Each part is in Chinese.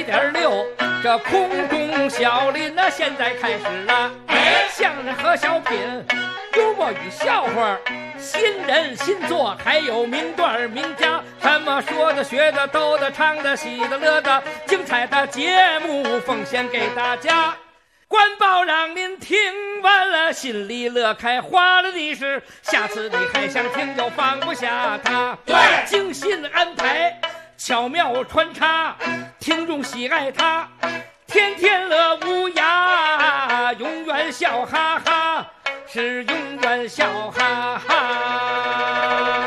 100.6，这空中笑林呢，现在开始了。相声和小品，幽默与笑话，新人新作，还有名段名家，什么说的、学的、逗的、唱的、喜的、乐的，精彩的节目奉献给大家。官报让您听完了，心里乐开花了的是，下次你还想听就放不下它。对，精心安排，巧妙穿插，听众喜爱它，天天乐无涯，永远笑哈哈，是永远笑哈哈。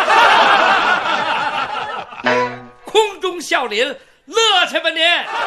空中笑林，乐去吧您！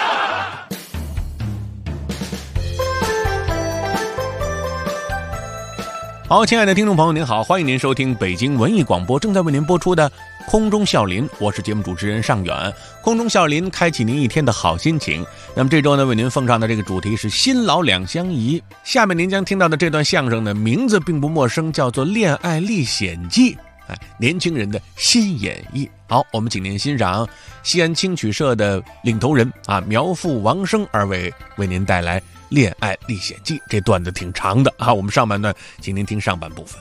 好，亲爱的听众朋友您好，欢迎您收听北京文艺广播正在为您播出的空中笑林，我是节目主持人尚远。空中笑林开启您一天的好心情。那么这周呢，为您奉上的这个主题是新老两相宜。下面您将听到的这段相声呢，名字并不陌生，叫做《恋爱历险记》，年轻人的新演绎。好，我们请您欣赏西安青曲社的领头人苗阜、王声二位为您带来《恋爱历险记》。这段子挺长的我们上半段请您听上半部分。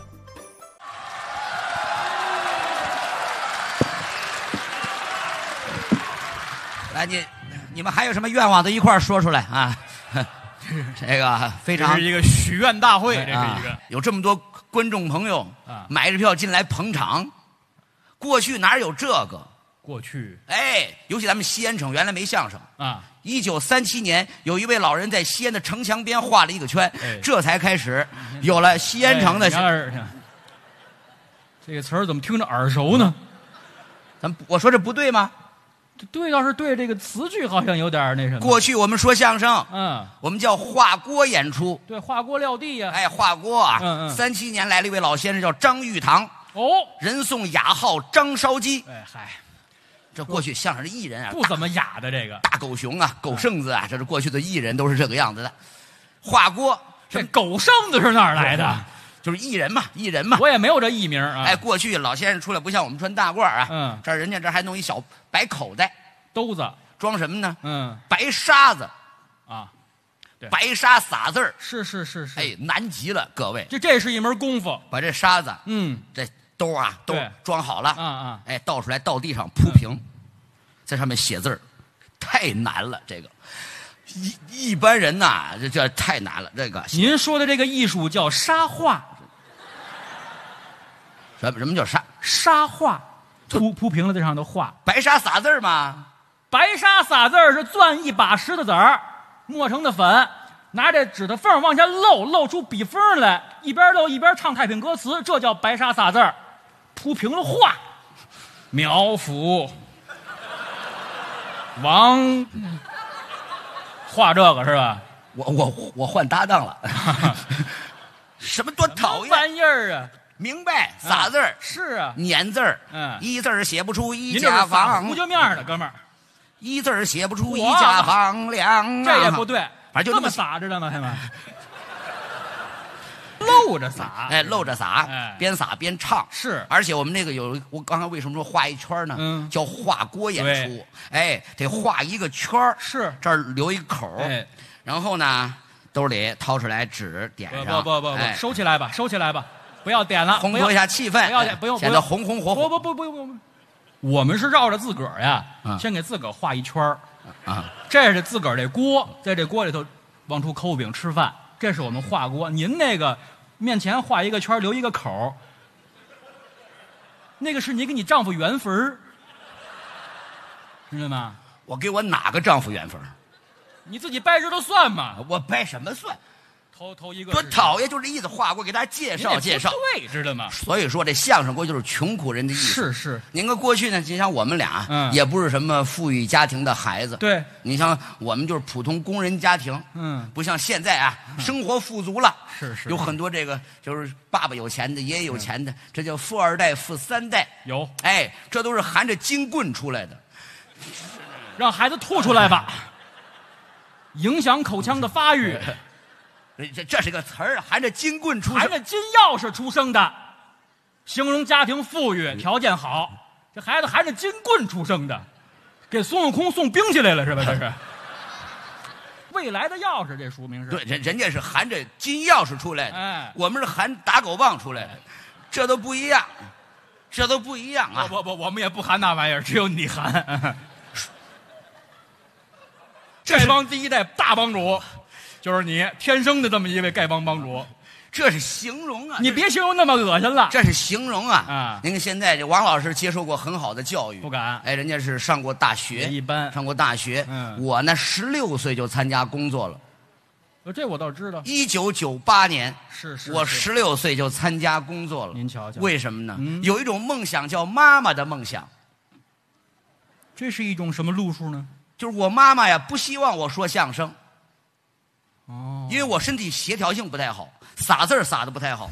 来，你们还有什么愿望都一块儿说出来啊！这个非常， 这是一个许愿大会，这是一个有这么多观众朋友买着票进来捧场，过去哪有这个？ 过去， 尤其咱们西安城原来没相声啊。 1937年，有一位老人在西安的城墙边画了一个圈，这才开始有了西安城的。 这个词儿怎么听着耳熟呢？ 我说这不对吗？ 对，倒是对，这个词句好像有点那什么。 过去我们说相声，我们叫画锅演出。 对，画锅撂地呀。 画锅啊。37年来了一位老先生，叫张玉堂。人送雅号张烧鸡。这过去相声的艺人不怎么雅的这个大狗熊狗剩子这是过去的艺人都是这个样子的。画锅， 这狗剩子是哪儿来的？ 就是艺人嘛。 我也没有这艺名过去老先生出来不像我们穿大褂这人家这还弄一小白口袋兜子， 装什么呢？白沙子对，白沙撒字儿。 是。 难极了，各位， 这是一门功夫， 把这沙子这兜都装好了倒出来到地上铺平，在上面写字儿，太难了。这个一般人这太难了。这个您说的这个艺术叫沙画。 什么叫沙画？铺平了这上的画， 白沙撒字吗？ 白沙撒字是攥一把石头子儿磨成的粉，拿这指头缝往下露出笔锋来，一边露一边唱太平歌词，这叫白沙撒字儿。铺平了画，苗阜、王画这个是吧？ 我换搭档了。什么多讨厌玩意儿啊！ 明白，撒字儿是撵字儿，一字儿写不出一家房。 胡椒面的哥们儿， 一字儿写不出一家房两。 这也不对， 反正就这么撒着的吗？他们露着撒， 露着撒，边撒边唱。 是， 而且我们那个我刚才为什么说画一圈呢？叫画锅演出。得画一个圈儿， 是这儿留一个口，然后呢，兜里掏出来纸点上。 不，收起来吧，不要点了， 烘托一下气氛， 不要点，不用， 显得红红火火。 不，我们是绕着自个儿呀，先给自个儿画一圈儿这是自个儿这锅，在这锅里头往出抠饼吃饭，这是我们画锅。您那个面前画一个圈，留一个口，那个是你给你丈夫圆坟，知道吗？ 我给我哪个丈夫圆坟？ 你自己掰指头算嘛。 我掰什么算？ 头一个多讨厌，就这意思。画过给大家介绍， 对，知道吗？ 所以说这相声锅就是穷苦人的意思。 是。 您看过去呢，就像我们俩，也不是什么富裕家庭的孩子。 对， 你像我们就是普通工人家庭，不像现在生活富足了。 是。 有很多这个就是爸爸有钱的，爷爷有钱的，这叫富二代、富三代。 有， 这都是含着金棍出来的。 让孩子吐出来吧，影响口腔的发育。 这是个词儿，含着金棍出生， 含着金钥匙出生的，形容家庭富裕，条件好。这孩子含着金棍出生的， 给孙悟空送冰淇淋了是吧？这是未来的钥匙，这说明是对，人家是含着金钥匙出来的， 哎， 我们是含打狗棒出来的，这都不一样，这都不一样啊！ 不，我们也不含那玩意儿，只有你含。丐帮第一代大帮主，就是你，天生的这么一位丐帮帮主。 这是形容啊！ 你别形容那么恶心了。 这是形容啊！ 啊， 您看现在这王老师接受过很好的教育， 不敢。 哎，人家是上过大学， 一般上过大学。我呢16岁就参加工作了。 这我倒知道。 1998年， 是我16岁就参加工作了。 您瞧瞧， 为什么呢？有一种梦想叫妈妈的梦想。 这是一种什么路数呢？ 就是我妈妈呀，不希望我说相声。 哦， 因为我身体协调性不太好，撒字撒的不太好。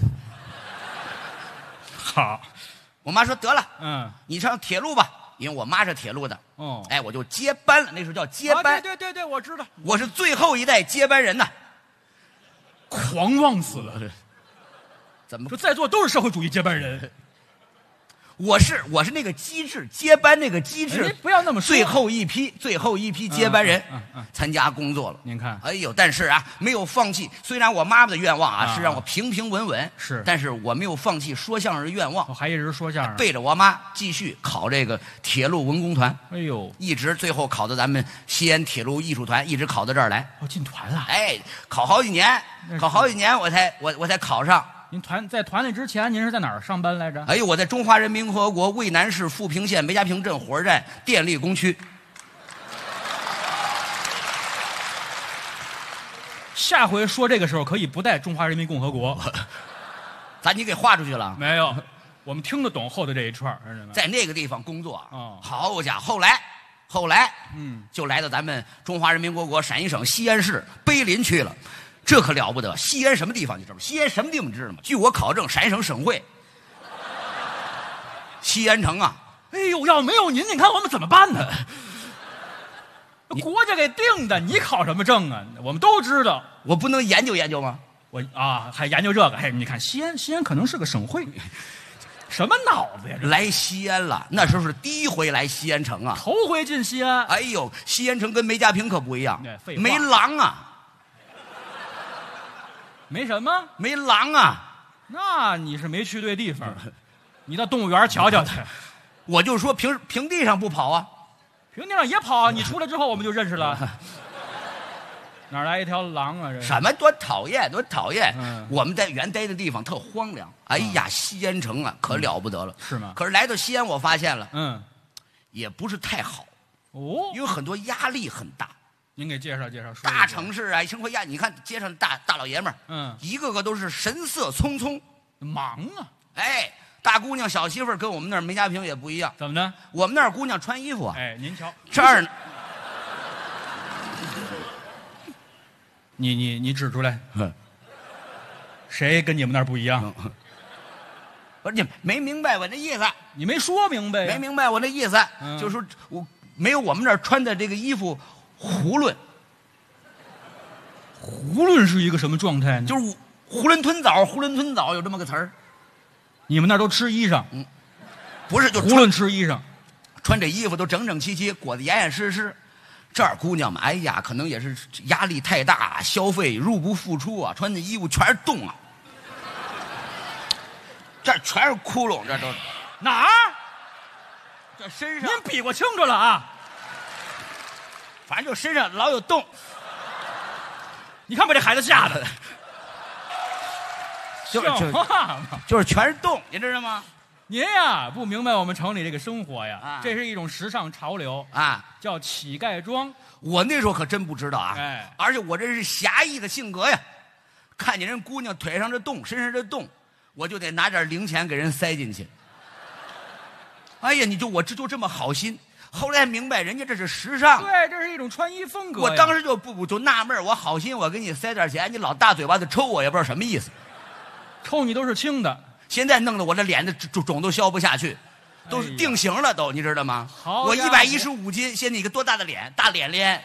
好， 我妈说得了，你上铁路吧，因为我妈是铁路的。 哦， 哎，我就接班了，那时候叫接班。 对，我知道， 我是最后一代接班人呐。 狂妄死了， 怎么说在座都是社会主义接班人？ 我是那个机制接班那个机制， 不要那么说。 最后一批接班人参加工作了。 您看， 哎呦，但是啊，没有放弃。虽然我妈妈的愿望啊是让我平平稳稳， 是， 但是我没有放弃说相声的愿望。 我还一直说相声， 背着我妈继续考这个铁路文工团。 哎呦， 一直最后考到咱们西安铁路艺术团，一直考到这儿来。 进团了。 哎，考好几年我才考上。 您在团里之前，您是在哪儿上班来着？ 哎呦，我在中华人民共和国渭南市富平县梅家坪镇火车站电力工区。 下回说这个时候可以不带中华人民共和国。 你给划出去了？ 没有，我们听得懂后头这一串， 在那个地方工作。好家伙，后来，就来到咱们中华人民共和国陕西省西安市碑林区了。这可了不得！西安什么地方你知道吗？西安什么地方你知道吗？据我考证，陕西省省会西安城啊！ 哎呦，要没有您，你看我们怎么办呢？国家给定的，你考什么证啊？我们都知道， 我不能研究研究吗？ 还研究这个？你看西安可能是个省会，什么脑子呀？ 来西安了，那时候是第一回来西安城啊， 头回进西安。 哎呦，西安城跟梅家坪可不一样， 没狼啊。 没什么， 没狼啊！ 那你是没去对地方，你到动物园瞧瞧去。 我就说平地上不跑啊， 平地上也跑啊！你出来之后我们就认识了。哪来一条狼啊？这什么多讨厌，多讨厌！我们在原待的地方特荒凉。哎呀，西安城啊，可了不得了， 是吗？ 可是来到西安，我发现了，也不是太好哦， 因为很多压力很大。 您给介绍介绍。 大城市啊，生活压，你看街上大老爷们儿，一个个都是神色匆匆， 忙啊！ 哎，大姑娘小媳妇儿跟我们那儿梅家坪也不一样。 怎么呢？ 我们那儿姑娘穿衣服啊， 哎，您瞧这儿， 你指出来，谁跟你们那儿不一样？ 不是你没明白我那意思， 你没说明白， 没明白我那意思，就是说我没有我们那儿穿的这个衣服。囫囵是一个什么状态呢？ 就是囫囵吞枣有这么个词儿。 你们那儿都吃衣裳？ 不是，就囫囵吃衣裳， 穿这衣服都整整齐齐，裹得严严实实。这儿姑娘们，哎呀，可能也是压力太大，消费入不敷出啊，穿的衣服全是洞啊，这全是窟窿，这都哪儿？ 这身上您比划清楚了啊！ 反正就身上老有洞， 你看把这孩子吓的， 就是全是洞，你知道吗？ 您呀不明白我们城里这个生活呀，这是一种时尚潮流啊， 叫乞丐装。 我那时候可真不知道啊， 哎， 而且我这是侠义的性格呀，看见人姑娘腿上这洞，身上这洞，我就得拿点零钱给人塞进去。哎呀，我就这么好心。后来明白人家这是时尚， 对，这是一种穿衣风格。 我当时就纳闷，我好心，我给你塞点钱，你老大嘴巴子抽我，也不知道什么意思。 抽你都是轻的， 现在弄得我这脸的肿都消不下去，都是定型了都，你知道吗？我115斤，现在你个多大的脸，大脸脸，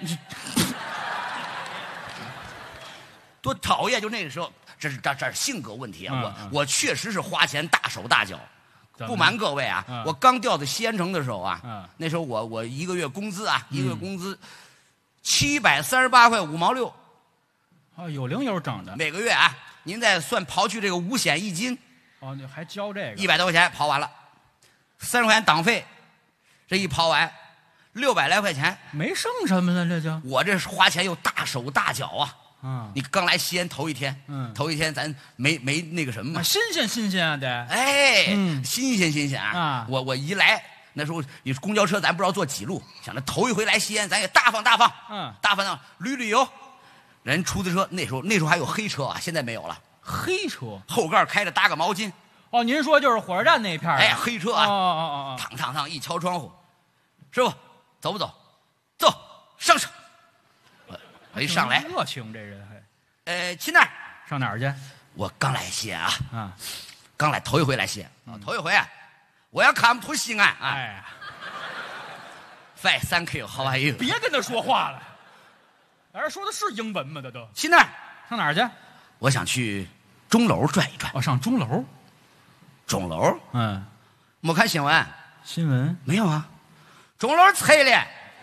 多讨厌！就那个时候，这是性格问题啊。我确实是花钱大手大脚。 不瞒各位啊，我刚调到西安城的时候啊，那时候我一个月工资啊，一个月工资738块5毛6。 哦，有零有整的。 每个月啊，您再算刨去这个5险1金。 哦，你还交这个 ？100多块钱刨完了，30块钱党费，这一刨完600来块钱， 没剩什么了，这就。 我这花钱又大手大脚啊。你刚来西安头一天，头一天咱没那个什么嘛， 新鲜啊得， 哎，新鲜啊！我一来那时候你公交车咱不知道坐几路，想着头一回来西安，咱也大方，大方旅游。人出租车那时候还有黑车啊，现在没有了。 黑车后盖开着搭个毛巾。 哦，您说就是火车站那片哎，黑车啊，烫一敲窗户，师傅走不走？走，上车。我一上来， 热情这人还。去哪儿？ 上哪儿去？ 我刚来西安啊，刚来头一回来西安，头一回啊，我要看不出西安啊。 哎 ，Fine, thank you, how are you？ 别跟他说话了，人说的是英文吗？这都。 去哪儿？ 上哪儿去？ 我想去钟楼转一转。 哦，上钟楼。 钟楼？没看新闻？ 新闻没有啊，钟楼拆了。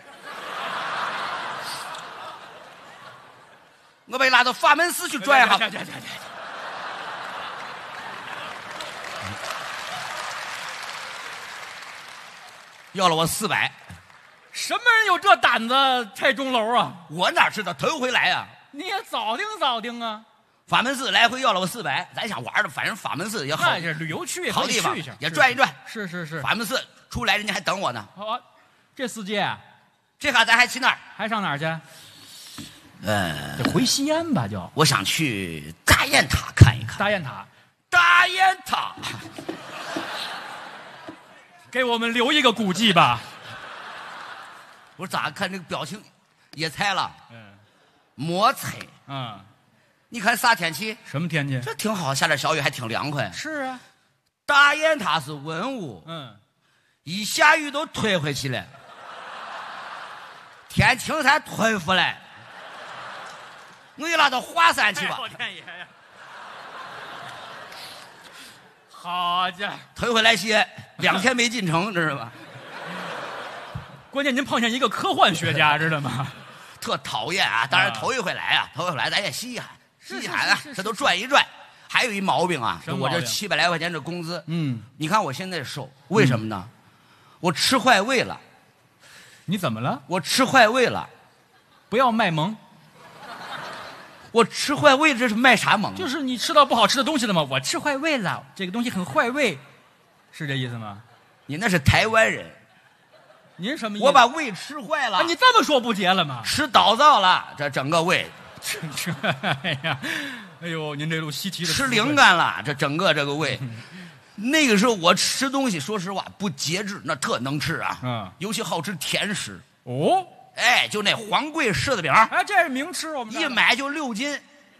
我被拉到法门寺去转一下。要了我400。 什么人有这胆子拆钟楼啊？ 我哪知道，头一回来啊。 你也早定啊。 法门寺来回要了我400，咱想玩的，反正法门寺也好， 那是旅游区， 好地方，也转一转。 是。 法门寺出来，人家还等我呢。 好，这司机， 这下咱还去哪儿？ 还上哪儿去？就回西安吧，就。 我想去大雁塔看一看。 大雁塔，给我们留一个古迹吧。 我咋看这个表情也猜了？没猜。你看啥天气？ 什么天气？ 这挺好，下点小雨还挺凉快。 是啊， 大雁塔是文物，一下雨都退回去了，天晴才退回来。我给拉到华山去吧。 我天爷呀！好家伙， 退回来些2天没进城，知道吧？ 关键您碰见一个科幻学家，知道吗？ 特讨厌啊！当然头一回来啊，咱也稀罕啊，这都转一转。还有一毛病啊，我这700来块钱的工资，你看我现在瘦，为什么呢？我吃坏胃了。 你怎么了？ 我吃坏胃了。 不要卖萌。 我吃坏胃，这是卖啥萌？ 就是你吃到不好吃的东西了吗？我吃坏胃了，这个东西很坏胃，是这意思吗？ 你那是台湾人。 您什么意思？ 我把胃吃坏了。 你这么说不结了吗？ 吃倒灶了，这整个胃。 哎呀，哎呦，您这路稀奇的。 吃灵感了，这整个这个胃。那个时候我吃东西，说实话不节制，那特能吃啊。尤其好吃甜食。 哦。 哎，就那黄桂柿子饼， 哎，这是名吃，我们一买就6斤，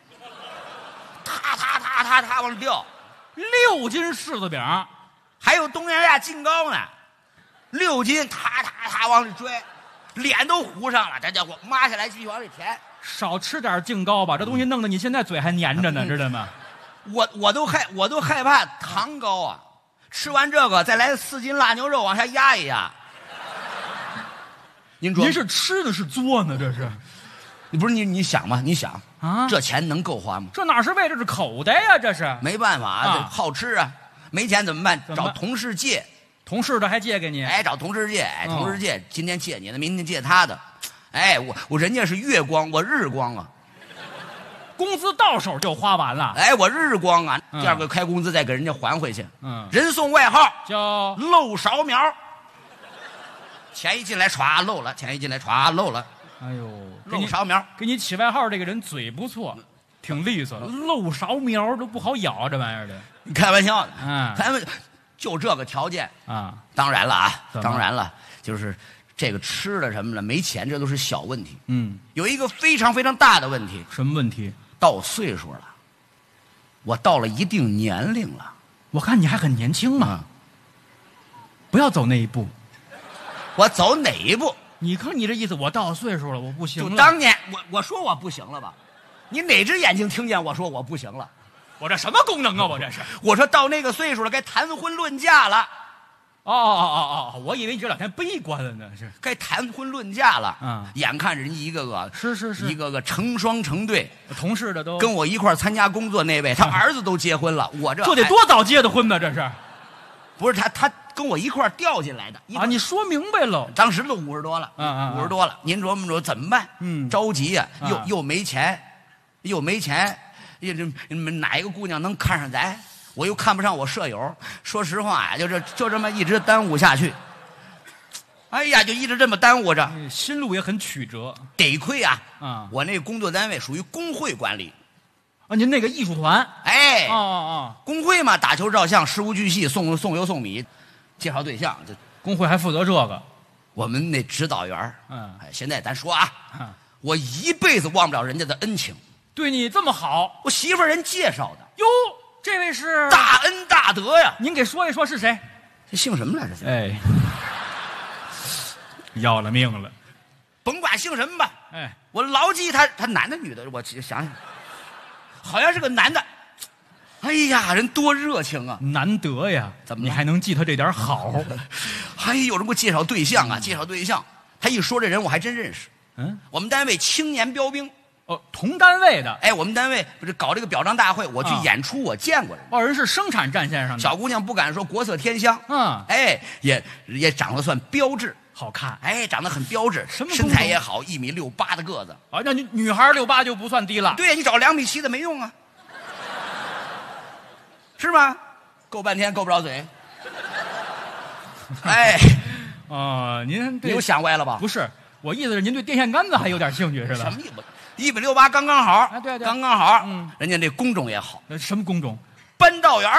他往上掉 ，6斤柿子饼， 还有东南亚劲糕呢，6斤，他往里拽，脸都糊上了，这家伙抹下来继续往里填。 少吃点劲糕吧，这东西弄得你现在嘴还粘着呢，知道吗？ 我都害怕糖糕啊，吃完这个再来4斤辣牛肉往下压一压。 您是吃的是作呢？这是， 你不是你想吗？你想啊，这钱能够花吗？ 这哪是胃，这是口袋呀！这是没办法啊，好吃啊，没钱怎么办？找同事借， 同事的还借给你？ 哎，找同事借，同事借，今天借你的，明天借他的。哎，我人家是月光，我日光啊， 工资到手就花完了。 哎，我日光啊，第2个开工资再给人家还回去。人送外号叫漏勺苗。钱一进来歘漏了，钱一进来歘漏了。 哎呦， 漏勺苗， 给你起外号这个人嘴不错，挺利索的。漏勺苗都不好咬，这玩意儿的。 你开玩笑呢？咱们就这个条件啊。当然了啊，当然了，就是这个吃的什么的没钱，这都是小问题。有一个非常非常大的问题。 什么问题？ 到岁数了，我到了一定年龄了。 我看你还很年轻嘛。不要走那一步。 我走哪一步？ 你看你这意思，我到岁数了，我不行了。 就当年我说我不行了吧？你哪只眼睛听见我说我不行了？ 我这什么功能啊？我这是。 我说到那个岁数了，该谈婚论嫁了。 哦，我以为你这两天悲观了呢，是该谈婚论嫁了。眼看着人家一个个是一个个成双成对， 同事的都跟我一块参加工作那位，他儿子都结婚了，我这得多早结的婚呢？这是？ 不是他跟我一块调进来的啊？你说明白了， 当时都50多了，50多了，您琢磨怎么办？着急呀，又没钱，又哪一个姑娘能看上咱？我又看不上我舍友，说实话呀，就这么一直耽误下去。哎呀，就一直这么耽误着， 心路也很曲折。 得亏啊，我那个工作单位属于工会管理。 啊，您那个艺术团， 哎，工会嘛，打球照相，事无巨细，送油送米，介绍对象，这工会还负责这个。 我们那指导员，现在咱说啊，我一辈子忘不了人家的恩情， 对你这么好， 我媳妇人介绍的。 哟，这位是大恩大德呀！ 您给说一说是谁？ 这姓什么来着？ 哎，要了命了， 甭管姓什么吧。 哎， 我牢记他男的女的，我想想。好像是个男的，哎呀，人多热情啊！ 难得呀， 怎么你还能记他这点好？ 还有人给我介绍对象啊，介绍对象。他一说这人我还真认识。我们单位青年标兵。 哦，同单位的。 哎，我们单位不是搞这个表彰大会，我去演出，我见过人。 人是生产战线上的。 小姑娘不敢说国色天香。哎，也长得算标致。 好看， 哎，长得很标致， 什么身材也好，1.68米的个子。 那女孩6'8"就不算低了。 对，你找2.7米的没用啊，是吗？够半天够不着嘴。哎， 您有想歪了吧？ 不是，我意思是您对电线杆子还有点兴趣是吧？ 什么1.68刚刚好啊？对， 刚刚好。人家这工种也好。 什么工种？ 搬道员。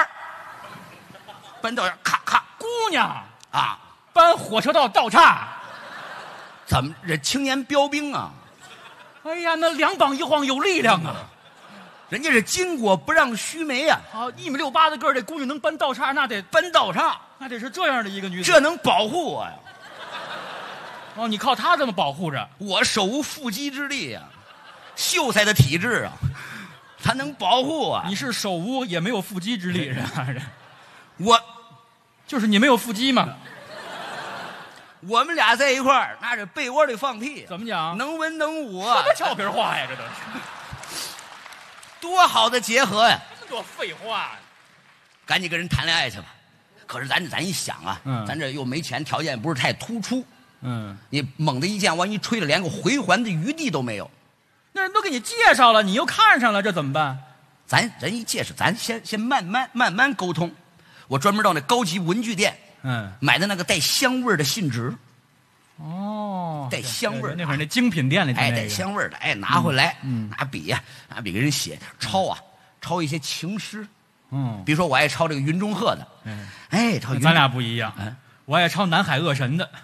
咔咔， 姑娘啊。 搬火车道道岔， 怎么这青年标兵啊？ 哎呀，那2膀一晃有力量啊！ 人家是巾帼不让须眉啊 ！1.68米的个儿，这姑娘能搬道岔，那得搬道岔， 那得是这样的一个女子， 这能保护我呀！ 你靠她这么保护着我，手无缚鸡之力呀，秀才的体质啊，她能保护我。 你是手无也没有缚鸡之力是吧？ 我就是你没有腹肌嘛。 我们俩在一块儿，那是被窝里放屁。 怎么讲？ 能文能武啊！ 什么俏皮话呀？这都是多好的结合呀！ 这么多废话呀！ 赶紧跟人谈恋爱去吧。可是咱一想啊，咱这又没钱，条件不是太突出。你猛的一见，万一吹了，连个回环的余地都没有。 那人都给你介绍了，你又看上了，这怎么办？ 咱人一介绍，咱先慢慢沟通。我专门到那高级文具店。买的那个带香味的信纸，带香味。 那会儿那精品店里， 带香味的，拿回来，拿笔给人写抄一些情诗，比如说我爱抄这个云中鹤的，抄。 咱俩不一样，我爱抄南海恶神的，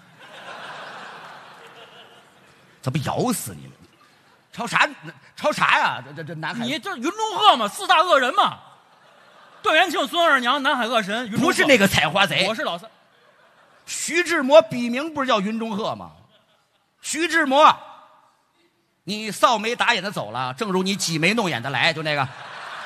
这不咬死你了？抄啥呀？这南海， 你这云中鹤嘛，4大恶人嘛。段元庆、孙二娘、南海恶神， 不是那个采花贼。 我是老三。 徐志摩笔名不是叫云中鹤吗？徐志摩，你扫眉打眼的走了，正如你挤眉弄眼的来，就那个。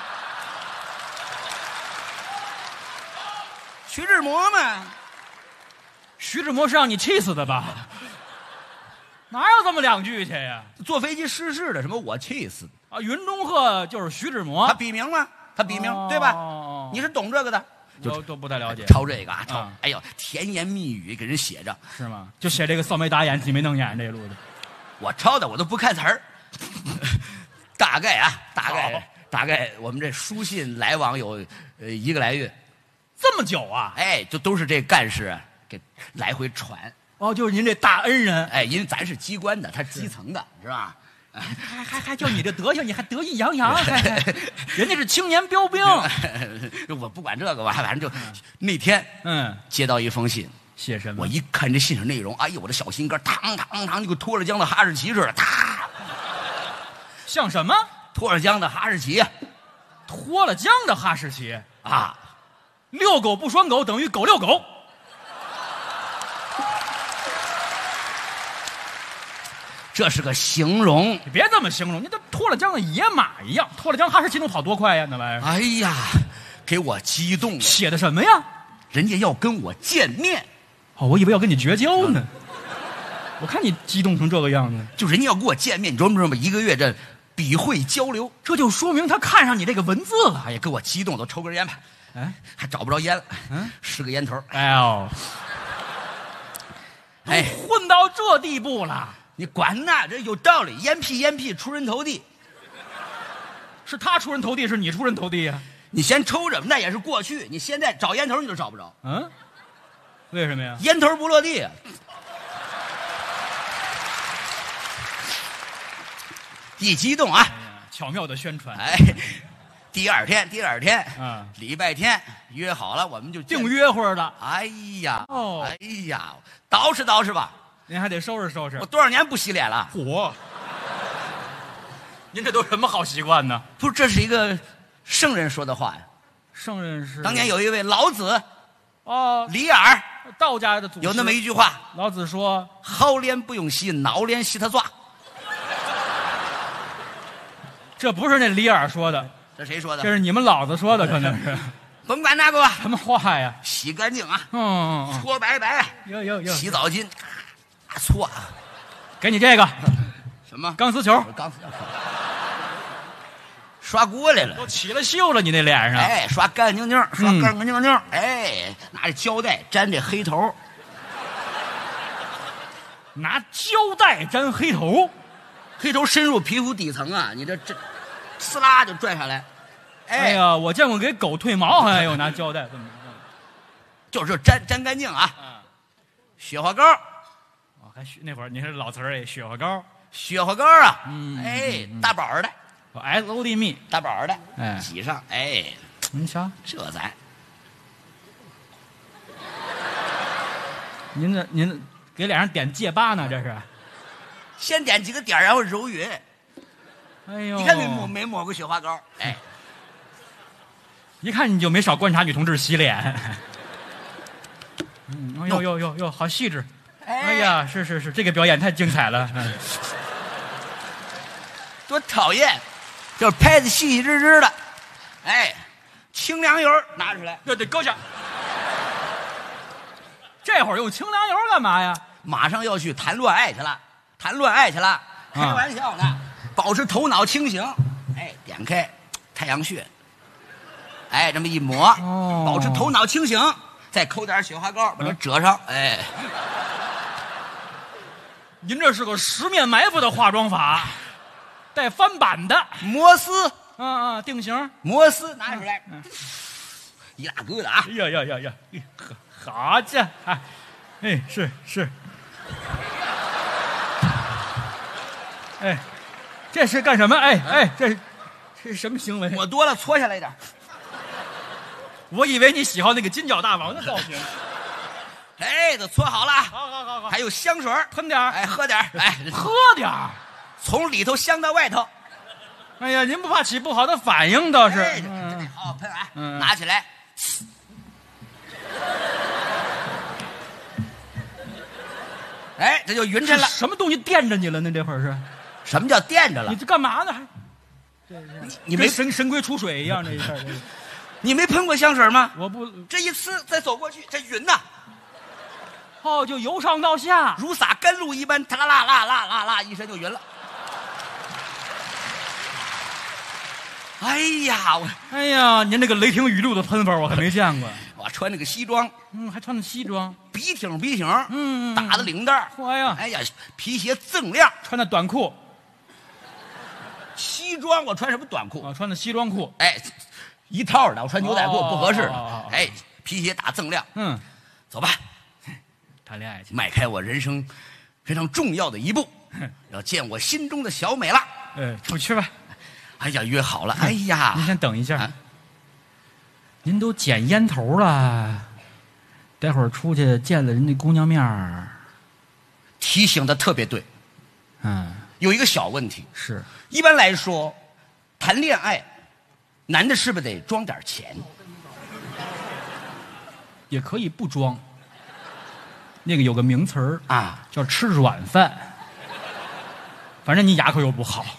徐志摩嘛， 徐志摩是让你气死的吧？哪有这么2句去呀？ 坐飞机失事的，什么我气死啊！云中鹤就是徐志摩， 他笔名吗？他笔名对吧？你是懂这个的， 都不太了解。 抄这个抄，哎呦，甜言蜜语给人写着， 是吗？就写这个扫眉打眼、挤眉弄眼这路的。 我抄的我都不看词儿，大概我们这书信来往有1个来月， 这么久啊？ 就都是这干事给来回传。 就是您这大恩人。 因为咱是机关的，他基层的是吧？ 还就你这德行，你还得意洋洋，人家是青年标兵。 我不管这个吧，反正就那天，接到一封信， 写什么？ 我一看这信上内容，哎呦，我的小心肝嘡嘡嘡就跟脱了缰的哈士奇似的， 像什么？ 脱了缰的哈士奇。 脱了缰的哈士奇啊 ！遛狗不拴狗等于狗遛狗。 这是个形容。 你别这么形容，你这脱了缰的野马一样，脱了缰哈士奇能跑多快呀？那玩意儿。 哎呀，给我激动了。 写的什么呀？ 人家要跟我见面。 哦，我以为要跟你绝交呢。我看你激动成这个样子， 就人家要跟我见面，你知道吗？1个月这笔会交流， 这就说明他看上你这个文字了。 哎呀，给我激动，都抽根烟吧。 哎， 还找不着烟了。10个烟头。 哎呦，哎，混到这地步了。 你管那，这有道理。烟屁出人头地， 是他出人头地，是你出人头地呀？ 你先抽着，那也是过去。你现在找烟头你就找不着。 为什么呀？ 烟头不落地。一激动啊！ 巧妙的宣传。 哎，第二天，礼拜天约好了，我们就定约会的。 哎呀，捯饬吧。 您还得收拾收拾。 我多少年不洗脸了？ 嚯！您这都什么好习惯呢？ 不是，这是一个圣人说的话呀。 圣人是？ 当年有一位老子，李耳， 耳， 道家的祖师， 有那么一句话。 老子说：“ 好脸不用洗，孬脸洗他抓。” 这不是那李耳说的， 这谁说的？ 这是你们老子说的，可能是。 甭管那个吧， 什么话呀？ 洗干净啊！搓白， 有洗澡巾，搓。 给你这个什么？ 钢丝球。 刷锅来了， 都起了锈了，你那脸上。 哎，刷干干净净，刷干干净净。哎，拿着胶带粘这黑头。 拿胶带粘黑头。 黑头深入皮肤底层啊，你这呲啦就拽下来。 哎呀，我见过给狗褪毛好像有拿胶带这么， 就是粘干净啊。雪花膏， 还那会儿你是老词儿哎，雪花膏啊，哎，大宝的 ，SOD 蜜， 大宝的， 哎， 挤上，哎， 您瞧， 这咱， 您给脸上点戒疤呢，这是？ 先点几个点，然后揉匀。 哎呦， 你看没抹过雪花膏？哎， 一看你就没少观察女同志洗脸。哎呦，好细致。哎呀，是，这个表演太精彩了。 多讨厌，就是拍的细细致致的。哎，清凉油拿出来， 对，搁下。这会儿用清凉油干嘛呀？ 马上要去谈恋爱去了。开玩笑呢，保持头脑清醒。哎，点开太阳穴，哎，这么一抹，保持头脑清醒，再抠点雪花膏把它遮上。哎， 您这是个十面埋伏的化妆法，带翻版的摩丝。 定型。 摩丝拿出来，一大疙瘩啊！ 呀，好家伙！哎，是。哎，这是干什么？哎，这是什么行为？ 抹多了，搓下来点。 我以为你喜好那个金角大王的造型。 哎，都搓好了。 好。 还有香水， 喷点。 哎，喝点。哎， 喝点， 从里头香到外头。 哎呀，您不怕起不好的反应倒是。 好喷完，拿起来。哎，这就匀称了。 什么东西垫着你了呢？这会儿是？ 什么叫垫着了？ 你这干嘛呢？还？ 你没神龟出水一样这一事儿。 你没喷过香水吗？ 我不。 这一呲再走过去，这匀呐。 就由上到下， 如撒甘露一般，啦啦一身就匀了。哎呀，您这个雷霆雨露的喷法我还没见过。 我穿那个西装， 还穿的西装， 笔挺，打的领带。哎呀，皮鞋锃亮， 穿的短裤。 西装我穿什么短裤？ 穿的西装裤。 哎，一套的，我穿牛仔裤不合适。哎，皮鞋打锃亮。走吧， 谈恋爱去， 迈开我人生非常重要的一步，要见我心中的小美了。 出去吧。 哎呀，约好了。哎呀， 您先等一下。您都剪烟头了，待会儿出去见了人家姑娘面儿。 提醒的特别对。有一个小问题是， 一般来说，谈恋爱，男的是不是得装点钱？ 也可以不装。那个有个名词儿啊， 叫吃软饭。 反正你牙口又不好。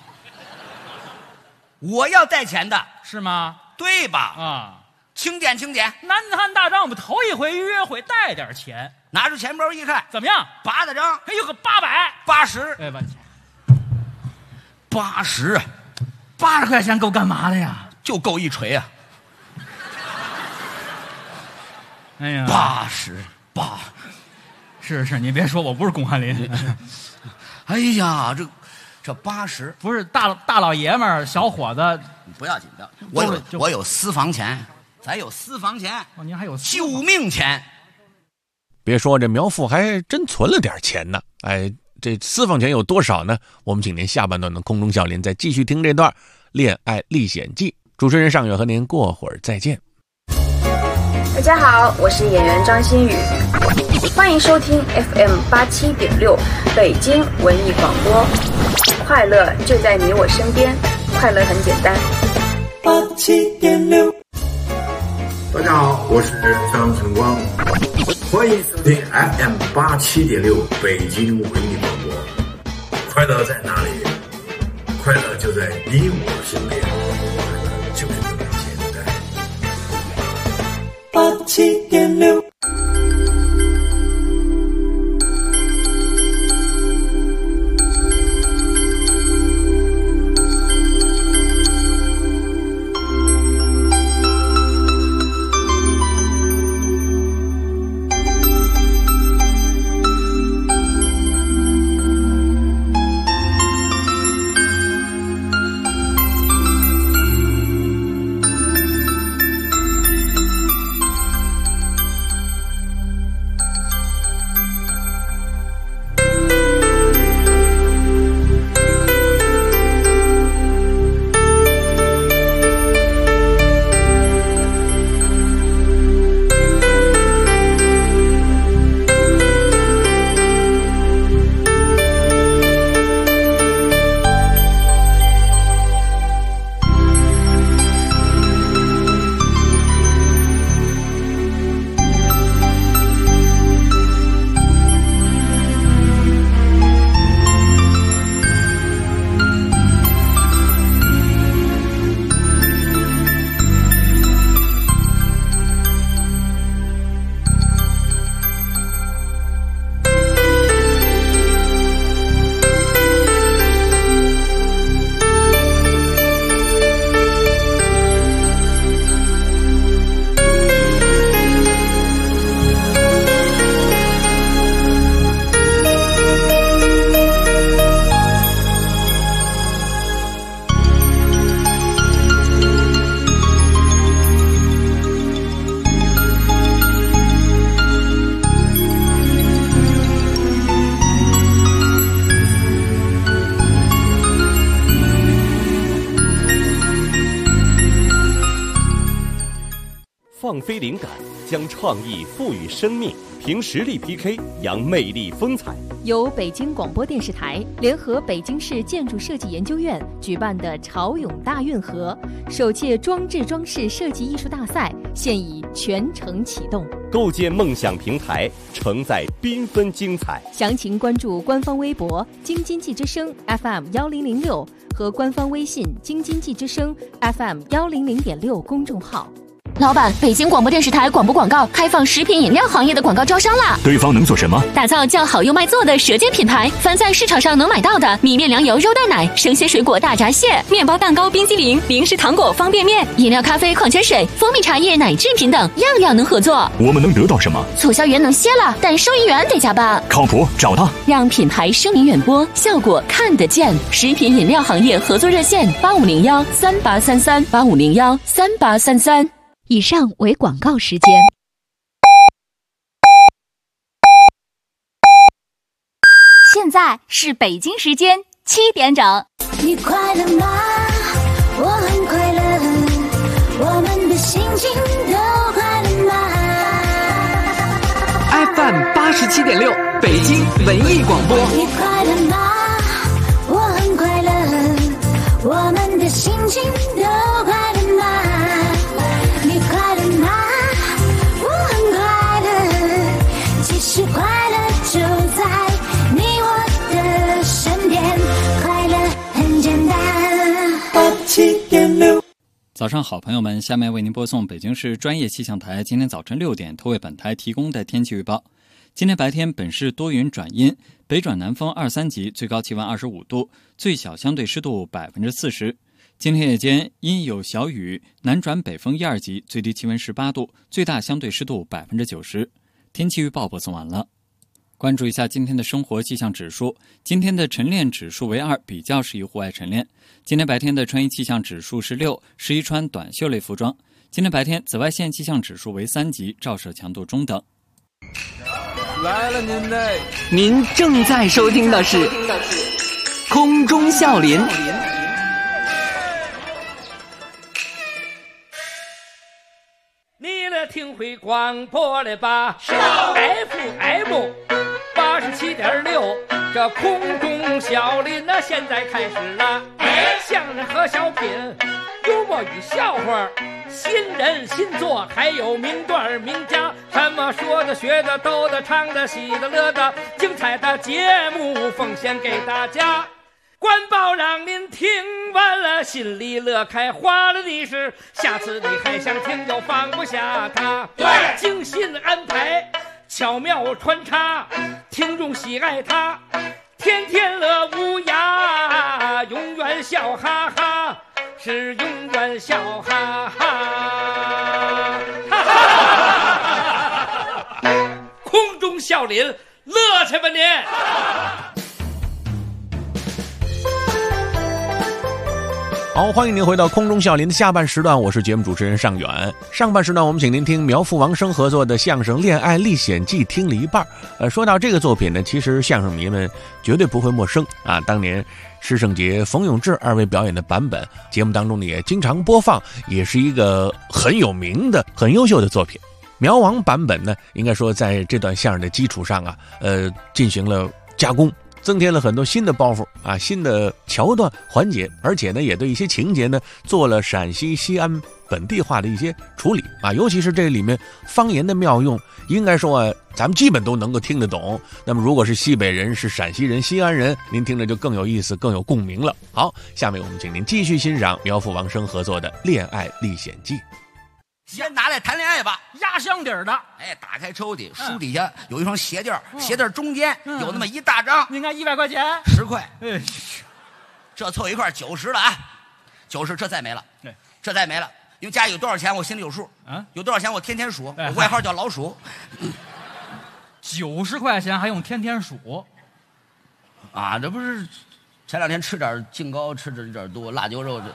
我要带钱的是吗？ 对吧？ 啊， 清点清点。 男子汉大丈夫头一回约会带点钱， 拿出钱包一看， 怎么样 ？8大张， 哎呦个800， 80， 哎我天 ，80 块钱够干嘛的呀？ 就够一锤啊！ 哎呀 ，88， 是，你别说，我不是巩汉林。 哎呀，这80 不是大老爷们儿，小伙子不要紧的，我有私房钱，咱有私房钱。 哦，您还有救命钱？ 别说这苗阜还真存了点钱呢。哎，这私房钱有多少呢？我们请您下半段的空中笑林再继续听这段《恋爱历险记》。主持人尚远和您过会儿再见。 大家好，我是演员张馨予，欢迎收听 FM87.6 北京文艺广播，快乐就在你我身边，快乐很简单。 87.6，大家好，我是张晨光，欢迎收听 FM87.6 北京文艺广播。快乐在哪里？快乐就在你我身边，快乐就是这么简单。87.6。 放飞灵感，将创意赋予生命，凭实力 PK， 扬魅力风采。 由北京广播电视台联合北京市建筑设计研究院举办的潮涌大运河首届装置装饰设计艺术大赛现已全程启动， 构建梦想平台，承载缤纷精彩。 详情关注官方微博京津冀之声 FM1006 和官方微信京津冀之声 FM100.6公众号。 老板，北京广播电视台广播广告开放食品饮料行业的广告招商啦！ 对方能做什么？ 打造叫好又卖座的舌尖品牌，凡在市场上能买到的米面粮油肉蛋奶、生鲜水果大闸蟹、面包蛋糕、冰激凌、零食糖果、方便面、饮料咖啡、矿泉水、蜂蜜茶叶、奶制品等，样样能合作。 我们能得到什么？ 促销员能歇了，但收银员得加班。 靠谱，找他， 让品牌声名远播，效果看得见。食品饮料行业合作热线8501383385013833。 以上为广告时间。 现在是北京时间7点整。 你快乐吗？我很快乐，我们的心情都快乐吗 ？FM 87.6，北京文艺广播。 你快乐吗？我很快乐，我们的心情都快乐吗？你快乐吗？我很快乐，其实快乐就在你我的身边，快 87.6。 早上好，朋友们，下面为您播送北京市专业气象台今天早晨6点特为本台提供的天气预报。今天白天本市多云转阴，北转南风2、3级，最高气温25度，最小相对湿度40%。今天夜间阴有小雨，南转北风1、2级，最低气温18度，最大相对湿度90%。天气预报播送完了。关注一下今天的生活气象指数，今天的晨练指数为2，比较适宜户外晨练。今天白天的穿衣气象指数是6，适宜穿短袖类服装。今天白天紫外线气象指数为3级，照射强度中等。 来了您嘞！您正在收听的是空中笑林。 你来听会广播了吧？是啊 ，FM 87.6，这空中笑林那现在开始了。相声和小品，幽默与笑话，新人新作，还有名段名家，什么说的、学的、逗的、唱的、喜的、乐的，精彩的节目奉献给大家。官报让您听完了，心里乐开花了的是，下次你还想听就放不下它。对，精心安排，巧妙穿插，听众喜爱它，天天乐无涯，永远笑哈哈，是永远笑哈哈。哈哈，空中笑林，乐去吧您！ 好，欢迎您回到空中笑林的下半时段，我是节目主持人尚远。上半时段我们请您听苗阜王声合作的相声《恋爱历险记》，听了一半。说到这个作品呢，其实相声迷们绝对不会陌生啊。当年施圣杰、冯永志二位表演的版本，节目当中呢也经常播放，也是一个很有名的、很优秀的作品。苗王版本呢，应该说在这段相声的基础上啊，进行了加工。增添了很多新的包袱啊，新的桥段环节，而且呢，也对一些情节呢做了陕西西安本地化的一些处理啊，尤其是这里面方言的妙用，应该说啊，咱们基本都能够听得懂。那么，如果是西北人、是陕西人、西安人，您听着就更有意思、更有共鸣了。好，下面我们请您继续欣赏苗阜王声合作的《恋爱历险记》。 先拿来谈恋爱吧， 压箱底儿的。 哎，打开抽屉，书底下有一双鞋垫，鞋垫中间有那么一大张， 应该100块钱 ，10块。这凑一块90了啊，90，这再没了，这再没了，因为家里有多少钱我心里有数啊，有多少钱我天天数，我外号叫老鼠。 90块钱还用天天数？ 啊，这不是前2天吃点净糕，吃的有点多，辣椒肉这。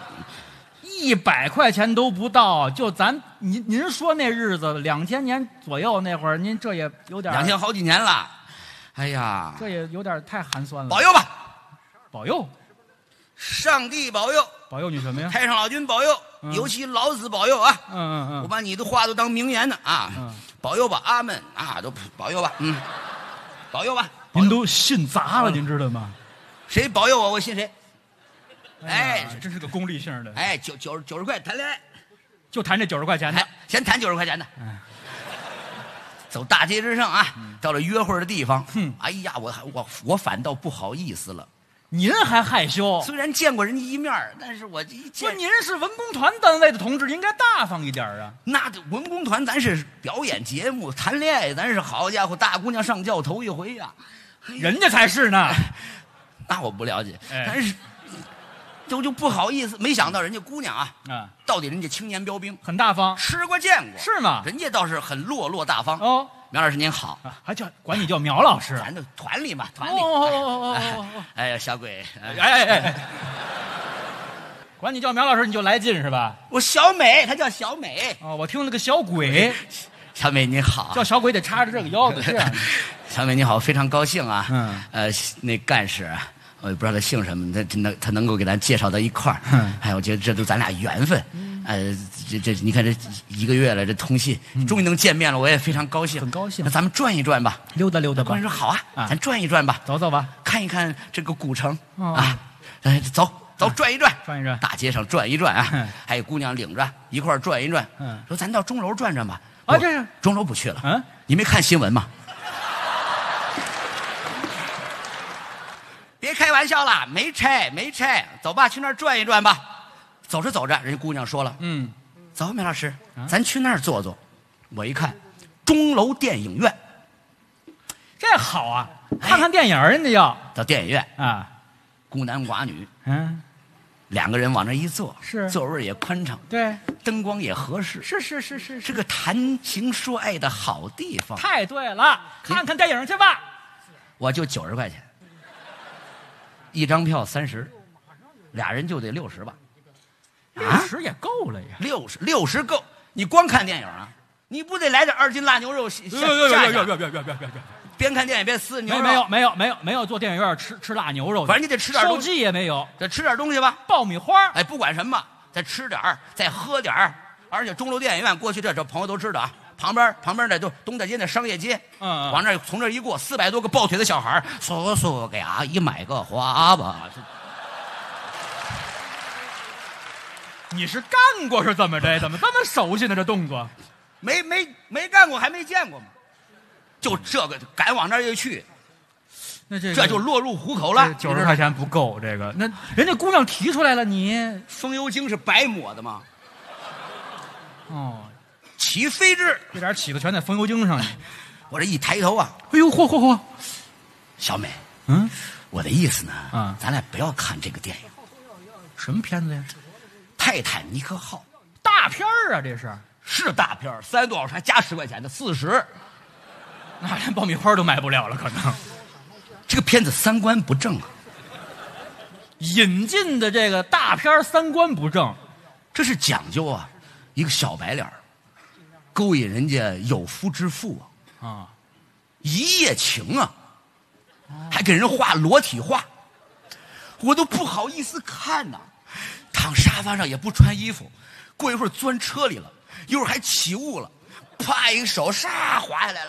100块钱都不到，就您说那日子2000年左右那会儿，您这也有点 2000好几年了，哎呀， 这也有点太寒酸了。 保佑吧， 保佑， 上帝保佑， 保佑你什么呀？ 太上老君保佑，尤其老子保佑啊！ 我把你的话都当名言呢啊！保佑吧，阿门啊，都保佑吧，保佑吧。 您都信砸了，您知道吗？ 谁保佑我，我信谁。 哎，这真是个功利性的。 哎，90块谈恋爱， 就谈这90块钱的， 先谈90块钱的。走大街之上啊，到了约会的地方，哎呀，我反倒不好意思了。 您还害羞？ 虽然见过人家一面，但是我一见， 您是文工团单位的同志，应该大方一点啊。 那文工团咱是表演节目，谈恋爱咱是好家伙，大姑娘上轿头一回呀， 人家才是呢。 那我不了解，但是。就不好意思，没想到人家姑娘啊，到底人家青年标兵， 很大方， 吃过见过， 是吗？ 人家倒是很落落大方哦。 苗老师您好， 还管你叫苗老师， 咱这团里嘛，团里。哎呀，小鬼， 哎，管你叫苗老师你就来劲是吧？ 我小美，她叫小美。 哦，我听了个小鬼。 小美你好， 叫小鬼得插着这个腰子这样。 小美你好，非常高兴啊。那干事啊。我也不知道他姓什么，他能够给咱介绍到一块儿，哎，我觉得这都咱俩缘分，这你看这1个月了，这通信终于能见面了，我也非常高兴， 很高兴。 那咱们转一转吧， 溜达溜达吧。 关人说好啊，咱转一转吧， 走走吧， 看一看这个古城啊，走转一转，大街上转一转啊，还有姑娘领着一块儿转一转，说咱到钟楼转转吧， 啊，这是钟楼不去了，你没看新闻吗？别开玩笑了，没拆，走吧，去那儿转一转吧。 走着走着，人家姑娘说了，走，梅老师，咱去那儿坐坐。我一看，钟楼电影院， 这好啊，看看电影人家要到电影院啊， 孤男寡女，两个人往那一坐， 是座位也宽敞， 对， 灯光也合适，是个谈情说爱的好地方。 太对了，看看电影去吧。 我就90块钱，一张票30，俩人就得60吧。 60也够了呀 ，60够。你光看电影啊？你不得来点2斤腊牛肉下？边看电影边撕牛肉。 没有坐电影院吃腊牛肉， 反正你得吃点东西。 手机也没有， 得吃点东西吧。 爆米花， 哎，不管什么，再吃点再喝点而且钟楼电影院过去这朋友都知道啊。旁边的就东大街那商业街，往那从这一过，400多个抱腿的小孩，叔叔给阿姨买个花吧。 你是干过是怎么着？怎么这么熟悉呢？这动作， 没干过，还没见过吗？就这个敢往那儿一去， 那这就落入虎口了。 90块钱不够，这个那人家姑娘提出来了，你风油精是白抹的吗？ 哦， 起飞智， 这点起子全在风油精上。 我这一抬头啊， 哎呦，嚯！ 小美，我的意思呢，咱俩不要看这个电影。 什么片子呀？ 泰坦尼克号， 大片儿啊，这是大片，3个多小时还加10块钱的40， 那连爆米花都买不了了，可能。 这个片子三观不正啊！ 引进的这个大片三观不正， 这是讲究啊，一个小白脸勾引人家有夫之妇啊，一夜情啊，还给人画裸体画，我都不好意思看呐。躺沙发上也不穿衣服，过一会儿钻车里了，一会儿还起雾了，啪一手唰滑下来了。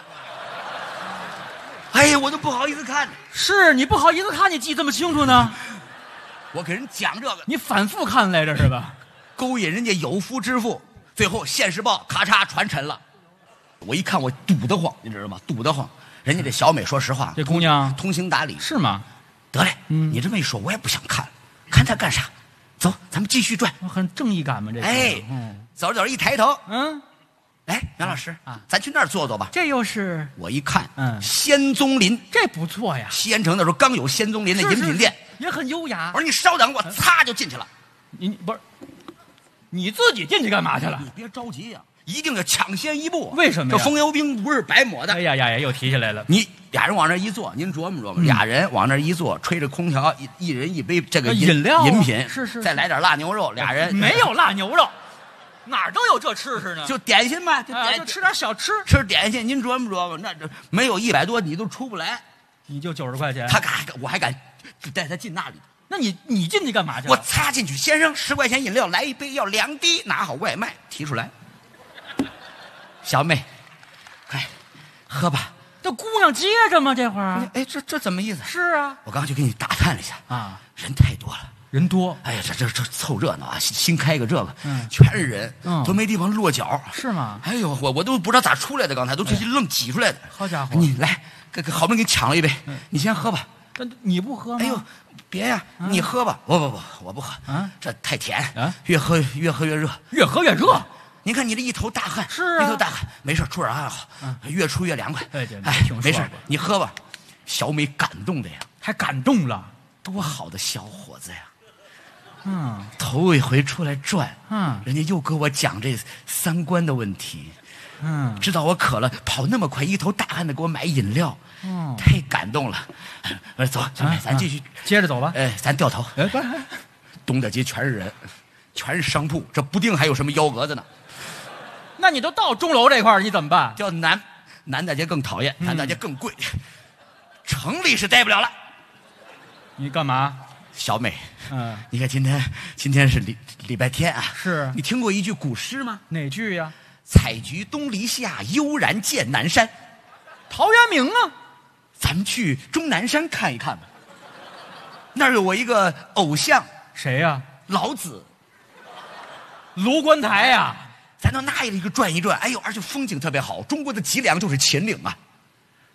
哎呀，我都不好意思看。 是你不好意思看，你记这么清楚呢？ 我给人讲这个， 你反复看来着是吧？ 勾引人家有夫之妇，最后《现世报》咔嚓传沉了。我一看我堵得慌，你知道吗？堵得慌。人家这小美说实话， 这姑娘通情达理， 是吗？ 得嘞，你这么一说，我也不想看，看她干啥？走，咱们继续转。 很正义感嘛，这个。 哎，走着走着一抬头，来，杨老师啊， 咱去那儿坐坐吧。 这又是我一看，仙踪林， 这不错呀。 西安城那时候刚有仙踪林的饮品店， 也很优雅。 我说你稍等，我擦就进去了。 你不是你自己进去干嘛去了？ 你别着急呀，一定要抢先一步。 为什么呀？ 这风油兵不是白抹的。 哎呀，又提起来了。 你俩人往那一坐，您琢磨琢磨，俩人往那一坐，吹着空调，一人一杯这个饮料饮品， 是， 再来点腊牛肉，俩人没有腊牛肉。哪儿都有这吃呢？ 就点心吧， 就吃点小吃。 吃点心，您琢磨琢磨，那这没有100多你都出不来， 你就90块钱。 我还敢带他进那里？ 那你进去干嘛去？ 我擦进去，先生10块钱饮料来一杯，要2滴，拿好外卖提出来。小妹，快喝吧。 这姑娘接着吗？这会儿？ 哎，这怎么意思？ 是啊， 我刚刚就给你打探了一下啊， 人太多了。 人多， 哎呀，这凑热闹啊！新开个这个，全是人，都没地方落脚， 是吗？ 哎呦，我都不知道咋出来的，刚才都这愣挤出来的。 好家伙！ 你来，好不容易给你抢了一杯，你先喝吧。 你不喝吗？ 哎呦，别呀，你喝吧。不，我不喝，这太甜，越喝越热， 越喝越热。 您看你这一头大汗， 是啊， 一头大汗，没事，出点汗好，越出越凉快。 哎， 没事，你喝吧。小美感动的呀， 还感动了， 多好的小伙子呀！头一回出来转，人家又跟我讲这三观的问题，知道我渴了，跑那么快，一头大汗的给我买饮料，太感动了。走，小美，咱继续接着走吧。 哎，咱掉头。东大街全是人，全是商铺，这不定还有什么幺蛾子呢。 那你都到钟楼这块儿，你怎么办？ 叫南大街更讨厌，南大街更贵，城里是待不了了。 你干嘛？ 小美，你看今天是礼拜天啊， 是你听过一句古诗吗？ 哪句呀？ 采菊东篱下，悠然见南山。 陶渊明啊， 咱们去终南山看一看吧。那儿有我一个偶像， 谁呀？ 老子。 卢观台呀， 咱到那里一个转一转，哎呦，而且风景特别好。中国的脊梁就是秦岭啊。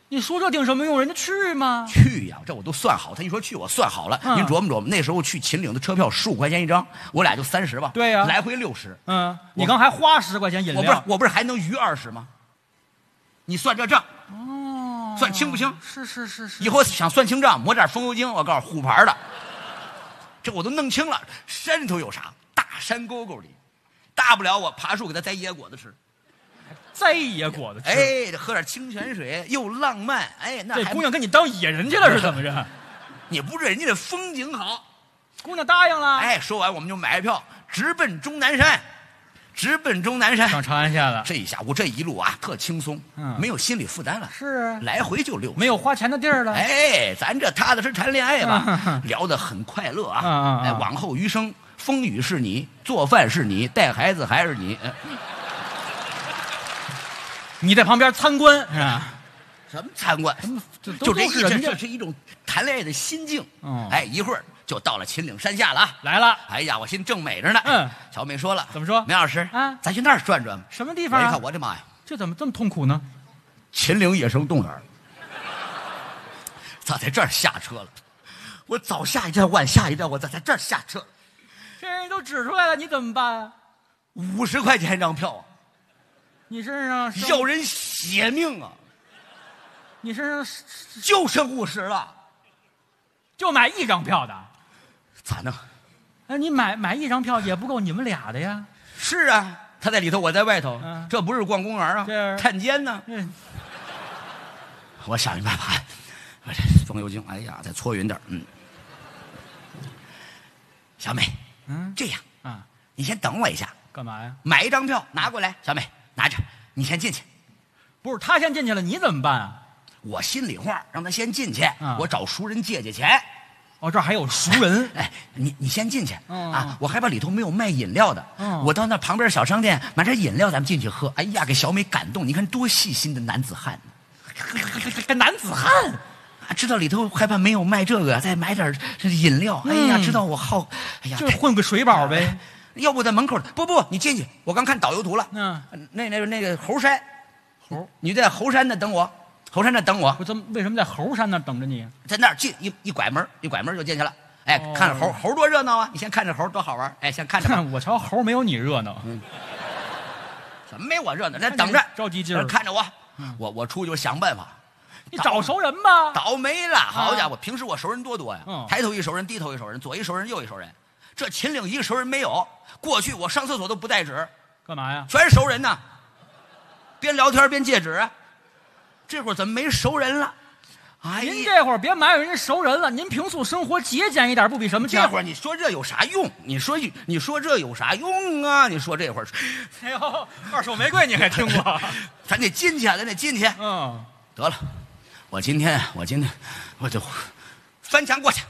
你说这顶什么用？人家去吗？ 去呀，这我都算好。他一说去，我算好了。您琢磨琢磨，那时候去秦岭的车票15块钱一张，我俩就30吧。 对呀， 来回60。 你刚还花10块钱饮料， 我不是还能余20吗？你算这账，算清不清？ 是。 以后想算清账，抹点风油精，我告诉虎牌的，这我都弄清了。山里头有啥？大山沟沟里，大不了我爬树给他摘野果子吃。 摘野果子吃， 哎，喝点清泉水又浪漫，哎，那这姑娘跟你当野人去了是怎么着？ 你不是人家这风景好， 姑娘答应了。 哎，说完我们就买票直奔终南山， 上长安县了。 这一下我这一路啊特轻松，没有心理负担了。 是啊， 来回就60， 没有花钱的地儿了。 哎，咱这踏踏实谈恋爱吧，聊得很快乐啊。哎，往后余生，风雨是你，做饭是你，带孩子还是你。 你在旁边参观是吧？ 什么参观？就这是一种谈恋爱的心境。哎，一会儿就到了秦岭山下了啊！ 来了。 哎呀，我心正美着呢。小美说了， 怎么说？ 梅老师啊，咱去那儿转转吧。 什么地方？ 我一看，我的妈呀， 这怎么这么痛苦呢？ 秦岭野生动物园。咋在这儿下车了？我早下一站晚下一站，我咋在这儿下车？ 这人都指出来了，你怎么办 ？50块钱一张票啊！ 你身上要人血命啊！ 你身上就剩50了， 就买1张票的， 咋弄？ 哎，你买1张票也不够你们俩的呀。 是啊，他在里头，我在外头，这不是逛公园啊，探监呢。我想一办法，风油精，哎呀，再搓匀点。小美，这样啊，你先等我一下。 干嘛呀？ 买1张票拿过来，小美拿着，你先进去。 不是他先进去了，你怎么办啊？ 我心里话，让他先进去，我找熟人借钱。 哦，这儿还有熟人。 哎，你先进去啊！我害怕里头没有卖饮料的，我到那旁边小商店买点饮料，咱们进去喝。哎呀，给小美感动！你看多细心的男子汉， 个男子汉。 知道里头害怕没有卖这个，再买点饮料。哎呀，知道我好，哎呀， 就混个水饱呗。 要不在门口不，你进去，我刚看导游图了。那个猴山，你在猴山那等我，猴山那等我。 为什么在猴山那等着你？ 在那儿进一拐门就进去了。哎，看猴多热闹啊！你先看着猴多好玩。哎，先看着吧。 我瞧猴没有你热闹。 怎么没我热闹？那等着， 着急劲儿。 看着我，我出去想办法。 你找熟人吧。 倒霉了，好家伙！平时我熟人多呀，抬头一熟人，低头一熟人，左一熟人，右一熟人。这秦岭一个熟人没有。过去我上厕所都不带纸， 干嘛呀？ 全是熟人呢，边聊天边借纸啊。这会儿怎么没熟人了？ 哎，您这会儿别埋怨人熟人了，您平素生活节俭一点，不比什么强？ 这会儿你说这有啥用？你说这有啥用啊？你说这会儿， 哎呦，二手玫瑰你还听过？ 咱得进去，咱得进去。得了，我今天我就翻墙过去。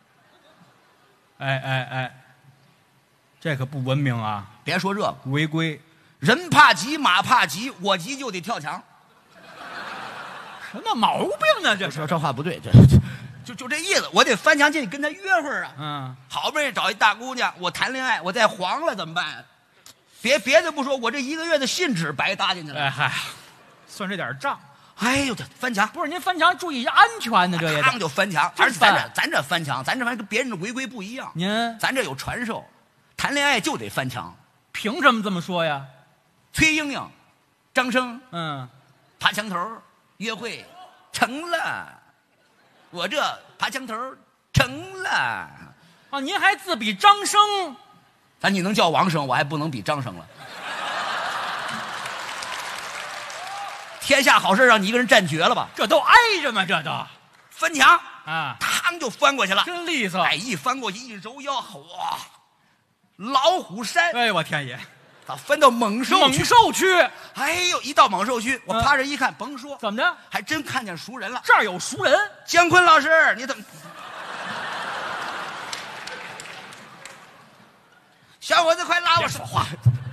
哎。这可不文明啊！ 别说这个， 违规。 人怕急，马怕急，我急就得跳墙。 什么毛病呢？ 这话不对，就这意思。我得翻墙进去跟他约会啊。好不容易找一大姑娘，我谈恋爱，我再黄了怎么办？别的不说，我这1个月的信纸白搭进去了。 哎嗨，算这点账。 哎呦，这翻墙不是您翻墙注意安全呢，这也刚就翻墙，而且咱这翻墙，咱这玩意跟别人的违规不一样。咱这有传授。谈恋爱就得翻墙， 凭什么这么说呀？ 崔莺莺、张生，爬墙头约会成了，我这爬墙头成了啊！您还自比张生？ 你能叫王生，我还不能比张生了。天下好事让你一个人占绝了吧？ 这都挨着吗？这都翻墙啊， 嘡就翻过去了， 真利索！ 哎，一翻过去一揉腰，哇！老虎山， 哎，我天爷， 咋翻到猛兽区？ 哎呦，一到猛兽区，我趴着一看，甭说， 怎么的？ 还真看见熟人了。 这儿有熟人， 姜昆老师，你怎么？小伙子，快拉我说话！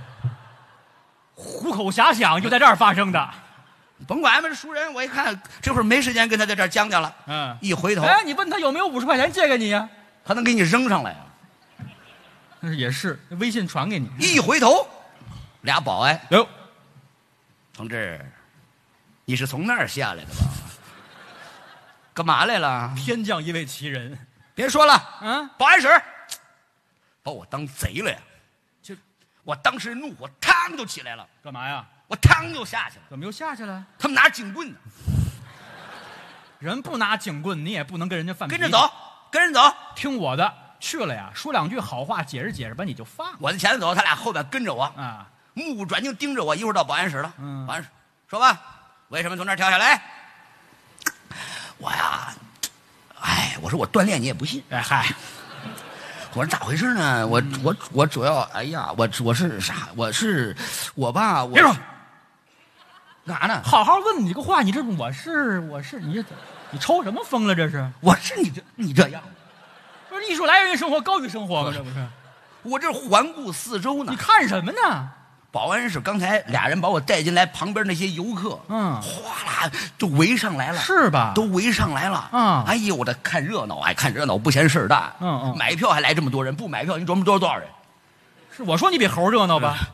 虎口遐想就在这儿发生的。 甭管吧，这熟人，我一看这会儿没时间跟他在这儿将将了。一回头， 哎，你问他有没有50块钱借给你呀？ 他能给你扔上来呀？ 也是，微信传给你。 一回头，俩保安哟， 同志，你是从那儿下来的吧？ 干嘛来了？ 天降一位奇人。 别说了，保安室把我当贼了呀！我当时怒火嘡就起来了。 干嘛呀？ 我嘡就下去了。 怎么又下去了？ 他们拿警棍呢。 人不拿警棍，你也不能跟人家犯脾气。 跟着走，跟人走， 听我的。去了呀，说2句好话，解释解释，把你就放了。 我在前头走，他俩后边跟着我啊， 目不转睛盯着我。一会儿到保安室了，保安室说吧，为什么从那儿跳下来？我呀，我说我锻炼你也不信。我说咋回事呢？我主要，我是啥？我吧， 别说， 干啥呢？ 好好问你个话，你这我是你抽什么风了？这是我是你这样， 不是艺术来源于生活，高于生活吗？这不是？ 我这环顾四周呢。 你看什么呢？ 保安室刚才俩人把我带进来，旁边那些游客，哗啦就围上来了， 是吧？ 都围上来了，哎呦，我这看热闹，看热闹不嫌事儿大，买票还来这么多人，不买票你琢磨多少人？ 是我说你比猴热闹吧？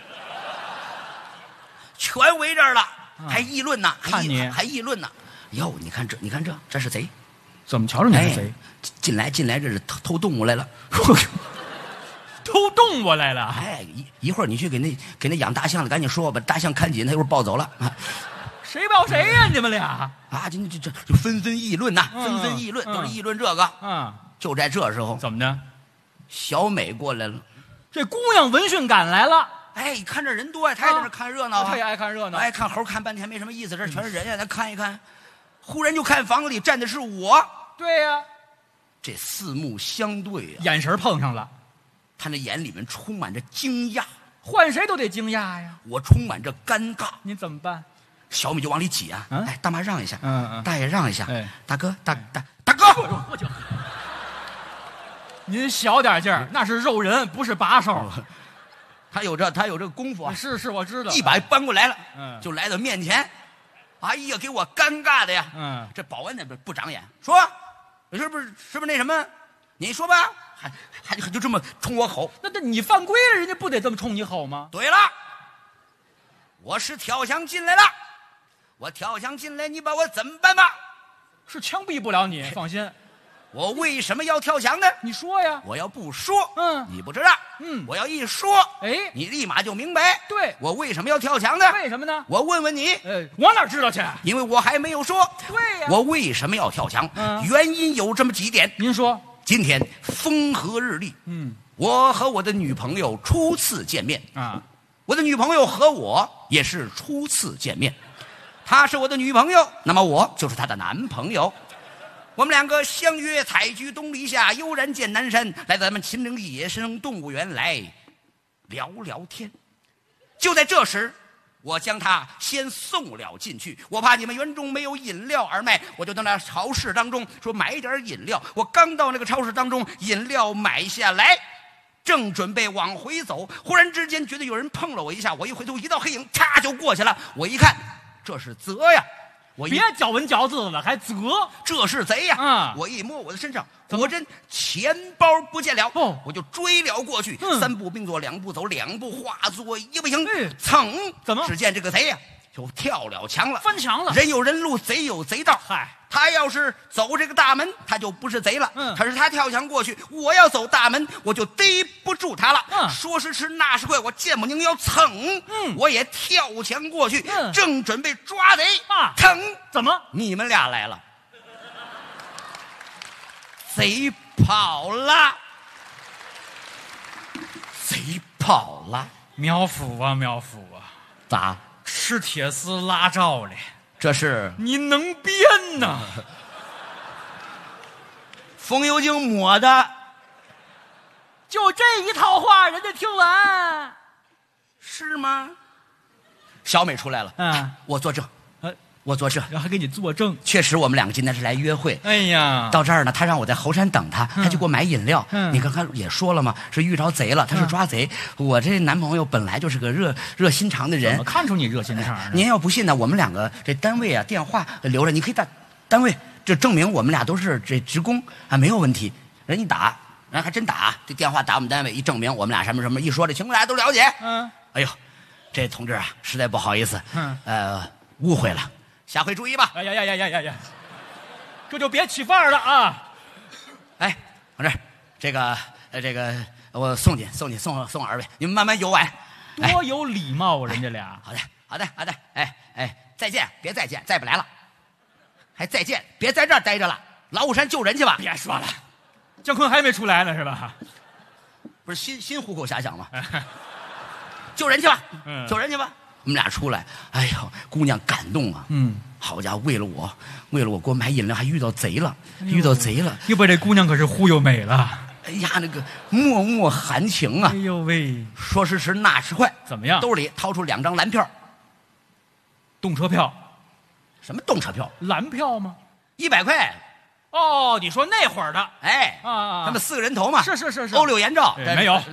全围这儿了，还议论呢， 看你还议论呢。哟，你看这，这是贼？ 怎么瞧着你是贼？ 进来，这是偷动物来了。 偷动物来了！ 一会儿你去给那养大象的赶紧说，把大象看紧，他一会儿抱走了。 谁抱谁呀？你们俩啊，这就纷纷议论呐，纷纷议论，都是议论这个。就在这时候， 怎么的？ 小美过来了， 这姑娘闻讯赶来了。 看这人多呀，她也在这看热闹， 她也爱看热闹， 看猴看半天没什么意思，这全是人呀，咱看一看。忽然就看房子里站的是我。 对呀， 这四目相对呀， 眼神碰上了。 他那眼里面充满着惊讶， 换谁都得惊讶呀。 我充满着尴尬， 你怎么办？ 小米就往里挤啊！大妈让一下，大爷让一下，大哥，大哥， 您小点劲儿，那是肉人，不是把手。 他有这功夫啊！ 是我知道。 一把搬过来了，就来到面前。哎呀，给我尴尬的呀！这保安那不长眼，说，是不是那什么？你说吧。还就这么冲我吼， 那你犯规了，人家不得这么冲你吼吗？ 对了，我是跳墙进来了，我跳墙进来，你把我怎么办吧？ 是枪毙不了你，放心。 我为什么要跳墙呢？ 你说呀。 我要不说，你不知道。我要一说，你立马就明白。 对， 我为什么要跳墙呢？ 为什么呢？ 我问问你， 我哪知道去？ 因为我还没有说。 对呀。 我为什么要跳墙？原因有这么几点。 您说。 今天风和日丽，我和我的女朋友初次见面啊，我的女朋友和我也是初次见面，她是我的女朋友，那么我就是她的男朋友。我们两个相约采菊东篱下，悠然见南山，来到咱们秦岭野生动物园来聊聊天。就在这时，我将他先送了进去，我怕你们园中没有饮料而卖，我就到那超市当中说买点饮料。我刚到那个超市当中，饮料买下来，正准备往回走，忽然之间觉得有人碰了我一下，我一回头，一道黑影嚓就过去了。我一看，这是泽呀！我别嚼文嚼字了，还泽， 这是贼呀！我一摸我的身上，果真钱包不见了，我就追了过去，三步并作两步走，两步化作一步行，噌！ 怎么？ 只见这个贼呀，就跳了墙了， 翻墙了。 人有人路，贼有贼道。他要是走这个大门，他就不是贼了。可是他跳墙过去，我要走大门，我就逮不住他了。说时迟，那时快，我剑不拧腰，噌！我也跳墙过去，正准备抓贼，噌！ 怎么？ 你们俩来了，贼跑了，贼跑了！ 苗府啊，苗府啊， 咋？ 吃铁丝拉罩哩。 这是你能编呐？ 风油精抹的， 就这一套话，人家听完是吗？小美出来了，我作证，我作证， 然后还给你作证。 确实，我们两个今天是来约会。 哎呀， 到这儿呢，他让我在后山等他，他就给我买饮料。你刚才也说了嘛，是遇着贼了，他是抓贼。我这男朋友本来就是个热心肠的人。 怎么看出你热心肠？ 您要不信呢，我们两个这单位啊电话留着，你可以打单位，这证明我们俩都是这职工啊，没有问题。人一打，人还真打，这电话打我们单位，一证明我们俩什么什么，一说这情况大家都了解。哎呦，这同志啊，实在不好意思，误会了。下回注意吧！ 哎呀， 这就别起范儿了啊！ 哎，同志，这个，我送二位，你们慢慢游玩。 多有礼貌啊，人家俩。 好的。哎，再见，别再见，再不来了。还再见，别在这儿待着了，老虎山救人去吧。 别说了，姜昆还没出来呢，是吧？ 不是新虎口遐想吗？救人去吧，救人去吧。我们俩出来，哎呦，姑娘感动啊。好家伙，为了我给我买饮料，还遇到贼了， 又被这姑娘可是忽悠美了。 哎呀，那个脉脉含情啊！ 哎呦喂， 说时迟，那时快， 怎么样？ 兜里掏出2张蓝票， 动车票。 什么动车票？ 蓝票吗 ？100块。 哦，你说那会儿的？ 哎，他们4个人头嘛。 是。 欧柳颜照没有。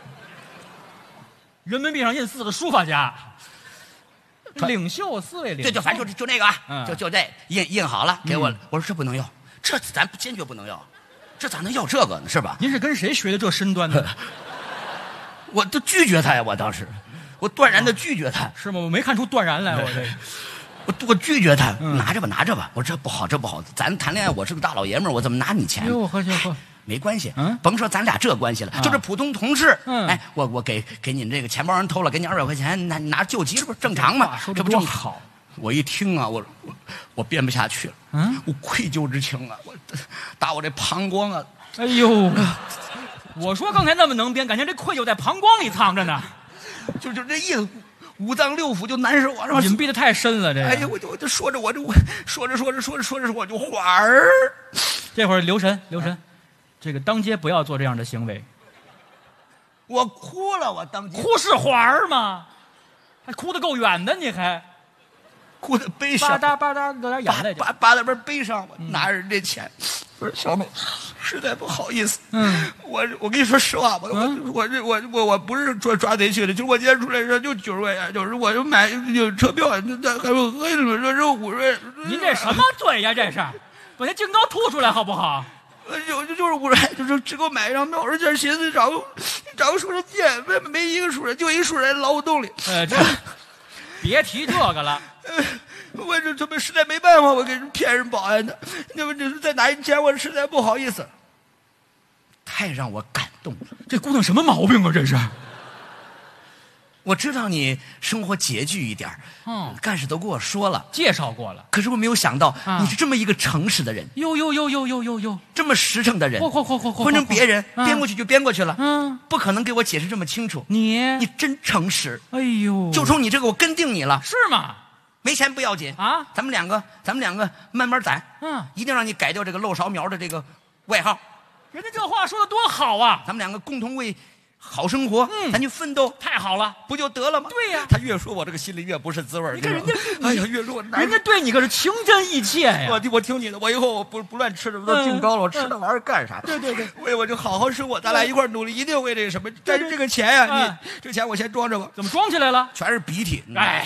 人民币上印4个书法家。领袖4位领袖。 对，反正就那个啊，就这印好了，给我。我说这不能要，这咱坚决不能要。这咋能要这个呢？是吧？ 您是跟谁学的这身段呢？ 我都拒绝他呀！我当时，我断然的拒绝他。 是吗？我没看出断然来， 我拒绝他。拿着吧。我说这不好，咱谈恋爱，我是个大老爷们儿，我怎么拿你钱？ 哟，喝。 没关系，甭说咱俩这关系了，就是普通同事。哎，我给你这个钱包人偷了，给你200块钱，拿救急，这不是正常吗？ 这不正好？ 我一听啊，我编不下去了，我愧疚之情啊，我打我这膀胱啊！ 哎呦，我说刚才那么能编，感觉这愧疚在膀胱里藏着呢， 就这意思，五脏六腑就难受啊， 隐蔽的太深了，这个。 哎呀，我就说着，我说着我就花儿。 这会儿留神，这个当街不要做这样的行为。 我哭了，我当街哭是花儿吗？还哭得够远的，你还。 哭得悲伤， 吧嗒有点眼泪， 吧嗒悲伤。我拿着人这钱，我说小美，实在不好意思。我跟你说实话，我不是抓贼去的，就是我今天出来就90块钱，就是我就买车票，还有喝什么热50块。 您这什么嘴呀？这是，把那净高吐出来好不好？ 就是50块，就是只给我买一张票。我这寻思找个熟人借，没一个熟人，就一熟人老虎洞里。 这别提这个了。 我这么实在没办法，我给人骗人保安的，那么就是再拿一钱，我实在不好意思。太让我感动了， 这姑娘什么毛病啊？这是。 我知道你生活拮据一点，干事都跟我说了， 介绍过了。 可是我没有想到你是这么一个诚实的人， 哟， 这么实诚的人，换成别人编过去就编过去了，不可能给我解释这么清楚。你真诚实， 哎呦， 就冲你这个我跟定你了， 是吗？ 没钱不要紧啊，咱们两个慢慢攒，一定让你改掉这个漏勺苗的这个外号。 人家这话说的多好啊， 咱们两个共同为好生活，咱就奋斗， 太好了， 不就得了吗？ 对呀， 他越说我这个心里越不是滋味。 你看人家， 哎呀，越说我难。 人家对你可是情真意切呀。 我听你的，我以后我不乱吃的，我都净高了，我吃那玩意儿干啥？ 对， 我就好好生活，咱俩一块努力，一定为这个什么。但是这个钱呀，你这个钱我先装着吧。 怎么装起来了？ 全是鼻涕。 哎。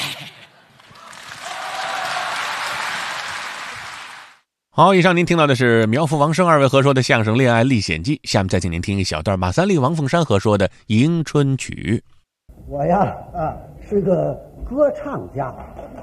好，以上您听到的是苗阜、王声二位合说的相声《恋爱历险记》，下面再请您听一小段马三立、王凤山合说的《迎春曲》。 我呀，是个歌唱家，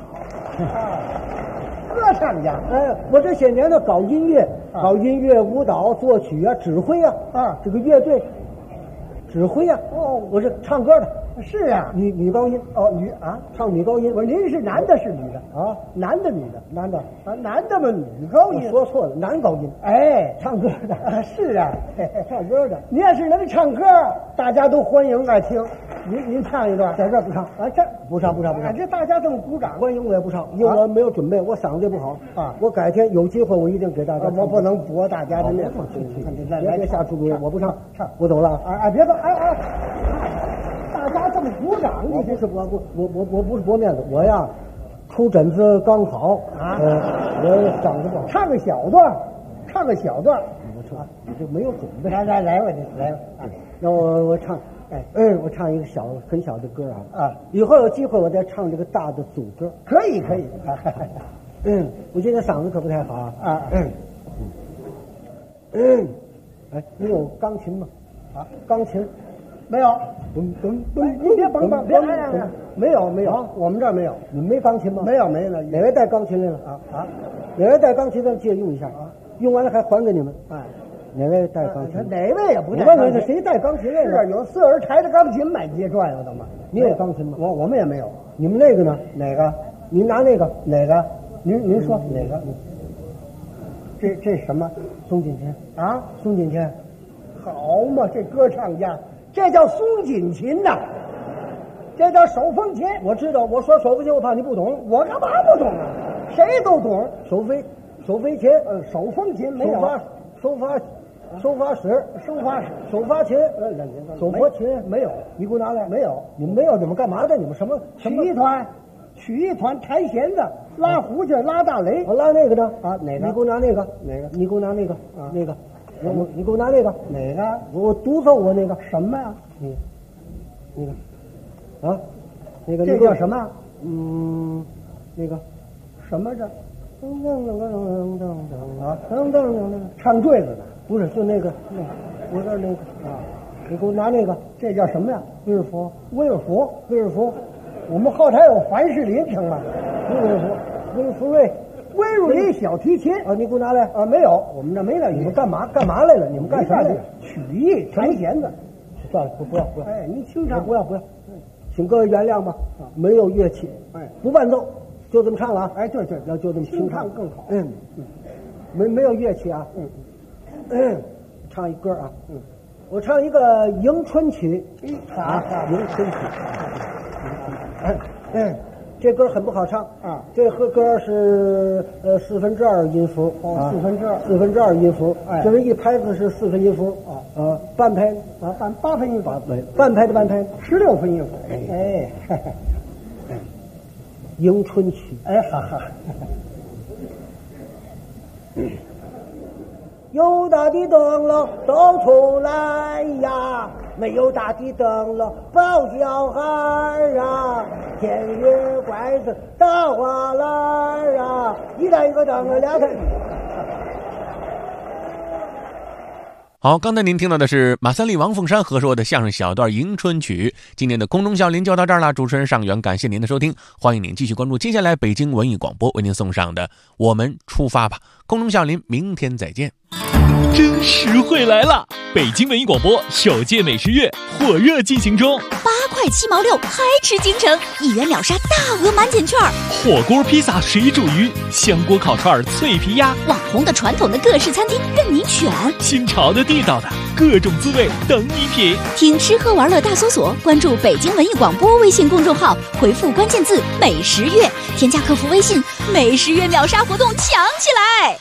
歌唱家。我这些年呢，搞音乐、舞蹈、作曲啊，指挥啊，这个乐队指挥啊。我是唱歌的。是啊，女高音唱女高音。我说您是男的是女的啊？男的女的？男的啊，男的嘛，女高音。说错了，男高音。哎，唱歌的啊，是啊，唱歌的。您要是能唱歌，大家都欢迎爱听。您唱一段，在这儿不唱啊？这不唱。这大家这么鼓掌欢迎，我也不唱，因为我没有准备，我嗓子也不好啊。我改天有机会，我一定给大家。我不能驳大家的面。别瞎出主意，我不唱，我走了啊！别走，大家这么鼓掌，我不是驳面子，我呀出疹子刚好啊，我嗓子不好，唱个小段，我唱，你就没有准备。来，我来了，让我唱，我唱一个很小的歌啊，以后有机会我再唱这个大的组歌，可以，我今天嗓子可不太好啊，你有钢琴吗？钢琴。没有，你别甭，没有，我们这儿没有。你们没钢琴吗？没有，哪位带钢琴来了啊？哪位带钢琴的借用一下啊？ 用完了还还给你们。哎，哪位带钢琴？ 哪位也不带。 你问问他谁带钢琴来着？是有4人抬着钢琴满街转悠的吗？ 你有钢琴吗？ 我们也没有。 你们那个呢？ 哪个？ 您拿那个哪个？ 您说哪个？这什么？ 松锦天啊？ 松锦天， 好嘛，这歌唱家，这叫松锦琴呐，这叫手风琴。 我知道，我说手风琴，我怕你不懂， 我干嘛不懂啊？谁都懂。 手风琴， 手风琴没有。 收发琴，手佛琴没有。 你给我拿来。 没有。 你们没有，你们干嘛的？你们什么？ 曲艺团弹弦子，拉胡琴，拉大雷。 我拉那个呢？ 啊，哪个？ 你给我拿那个。 哪个？ 你给我拿那个。 啊， 那个。你给我拿那个。 哪个？ 我独奏我那个什么呀？ 那个。啊，那个。 这叫什么？ 那个。 什么这？ 啊， 唱坠子的。 不是，就那个，我这那个啊，你给我拿那个， 这叫什么呀？ 威尔福， 我们后台有凡士林，成吗？ 威尔福瑞小提琴啊，你给我拿来啊，没有，我们这没那。 你们干嘛来了？你们干什么来了？ 曲艺弹弦子。 算了，不要。 哎，您清唱， 不要，请各位原谅吧。没有乐器，不伴奏，就这么唱了啊。 哎，对， 要就这么清唱更好。 没有乐器啊。唱一歌啊。我唱一个迎春曲。 好， 迎春曲。这歌很不好唱啊。这歌是2/4音符。 哦 ，2/4音符。哎，这是一拍子是4分音符。半拍啊，8分音符。 半拍的半拍 ，16分音符。 哎，迎春曲。 哎，哈哈。 有大的灯笼都出来呀，没有大的灯笼抱小孩啊，天月怪子大花篮啊，一单一个灯了2台。 好，刚才您听到的是马三立、王凤山合说的相声小段《迎春曲》。今天的空中笑林就到这儿了，主持人尚元，感谢您的收听，欢迎您继续关注接下来北京文艺广播为您送上的《我们出发吧》。空中笑林，明天再见。 真实惠来了！北京文艺广播首届美食月火热进行中 ，8块7毛6，嗨吃京城，1元秒杀大额满减券， 火锅、披萨、水煮鱼、香锅烤串、脆皮鸭， 网红的、传统的各式餐厅任你选， 新潮的、地道的各种滋味等你品。 听吃喝玩乐大搜索，关注北京文艺广播微信公众号，回复关键字美食月，添加客服微信，美食月秒杀活动抢起来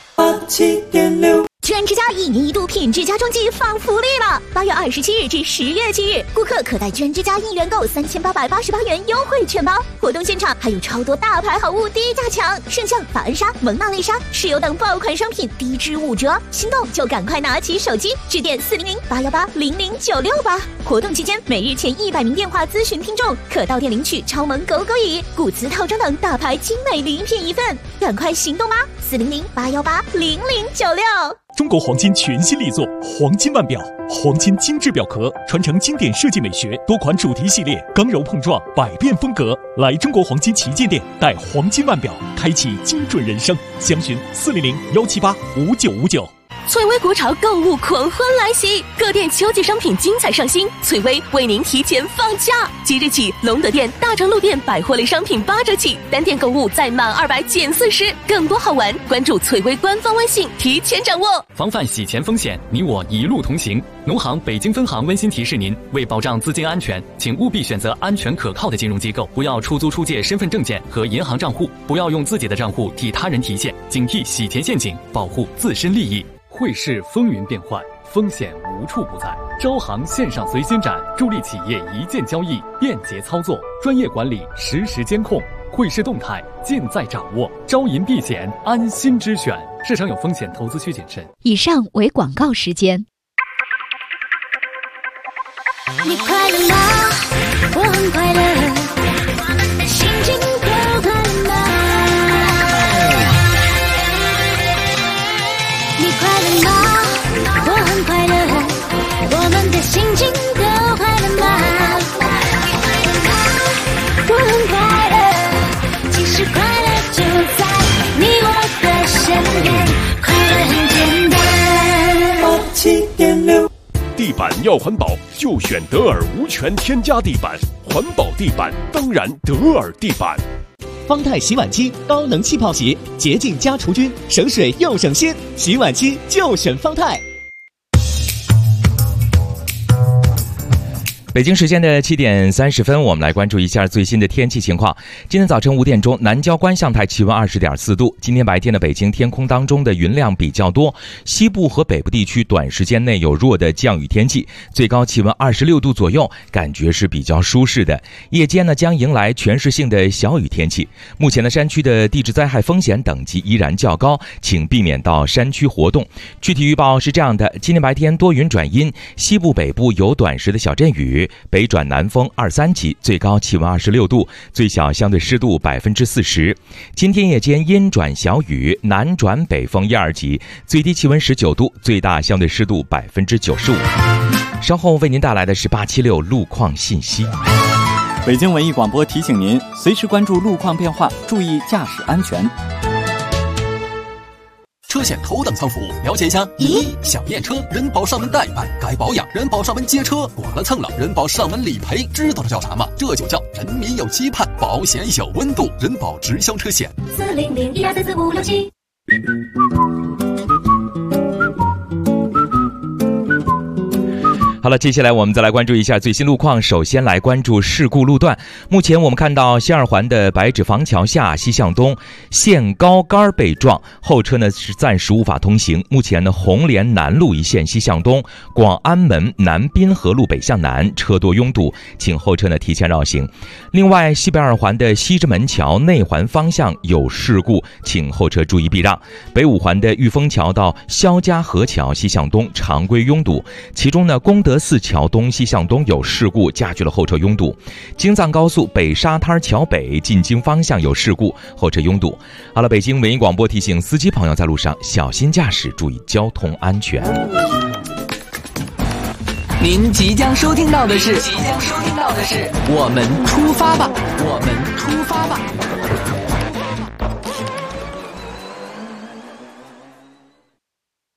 ！87.6全之家1年1度品质家装季放福利了！8月27日至10月7日，顾客可带全之家1元购3888元优惠券包。活动现场还有超多大牌好物低价抢，圣象、法恩莎、蒙娜丽莎、蚩尤等爆款商品低至5折，心动就赶快拿起手机致电400-818-00968。活动期间，每日前100名电话咨询听众可到店领取超萌狗狗椅、古瓷套装等大牌精美礼品1份，赶快行动吧！400-818-0096。 中国黄金全新力作黄金腕表，黄金精致表壳，传承经典设计美学，多款主题系列，刚柔碰撞，百变风格。来中国黄金旗舰店，带黄金腕表，开启精准人生。详询400-178-5959。 翠微国潮购物狂欢来袭，各店秋季商品精彩上新，翠微为您提前放假。即日起，隆德店、大成路店百货类商品8折起，单店购物再满200减40，更多好玩，关注翠微官方微信，提前掌握。 防范洗钱风险，你我一路同行。农行北京分行温馨提示您，为保障资金安全，请务必选择安全可靠的金融机构，不要出租出借身份证件和银行账户，不要用自己的账户替他人提现，警惕洗钱陷阱，保护自身利益。汇市风云变幻，风险无处不在。招行线上随心展，助力企业一键交易，便捷操作，专业管理，实时监控，汇市动态尽在掌握。招银避险，安心之选。市场有风险，投资需谨慎。 以上为广告时间。 你快乐吗？我很快乐，心情都快乐吗？你快乐吗？我很快乐，我们的心情都快乐吗？我很快乐，其实快乐就在你我的身边，快乐很简单。 要环保，就选德尔无权添加地板，环保地板当然德尔地板。 方太洗碗机高能气泡洗，洁净加除菌，省水又省心，洗碗机就选方太。 北京时间的7点30分，我们来关注一下最新的天气情况。今天早晨5点钟，南郊观象台气温20.4度。今天白天的北京天空当中的云量比较多，西部和北部地区短时间内有弱的降雨天气，最高气温26度左右，感觉是比较舒适的。夜间呢将迎来全市性的小雨天气。目前的山区的地质灾害风险等级依然较高，请避免到山区活动。具体预报是这样的：今天白天多云转阴，西部北部有短时的小阵雨。北转南风2、3级，最高气温26度，最小相对湿度40%。今天夜间阴转小雨，南转北风1、2级，最低气温19度，最大相对湿度95%。稍后为您带来的是876路况信息。 北京文艺广播提醒您，随时关注路况变化，注意驾驶安全。 车险头等舱服务，了解一下。1. 想验车，人保上门代办；该保养，人保上门接车；剐了蹭了，人保上门理赔。知道这叫啥吗？这就叫人民有期盼，保险有温度。人保直销车险。40012344567。 好了，接下来我们再来关注一下最新路况。首先来关注事故路段。目前我们看到西二环的白纸坊桥下西向东线高杆被撞，后车呢是暂时无法通行。目前呢红莲南路一线西向东、广安门南滨河路北向南车多拥堵，请后车呢提前绕行。另外，西北二环的西直门桥内环方向有事故，请后车注意避让。北五环的玉峰桥到肖家河桥西向东常规拥堵，其中呢功德寺桥东西向东有事故，加剧了后车拥堵。京藏高速北沙滩桥北进京方向有事故，后车拥堵。好了，北京文艺广播提醒司机朋友在路上小心驾驶，注意交通安全。 您即将收听到的是我们出发吧，我们出发吧。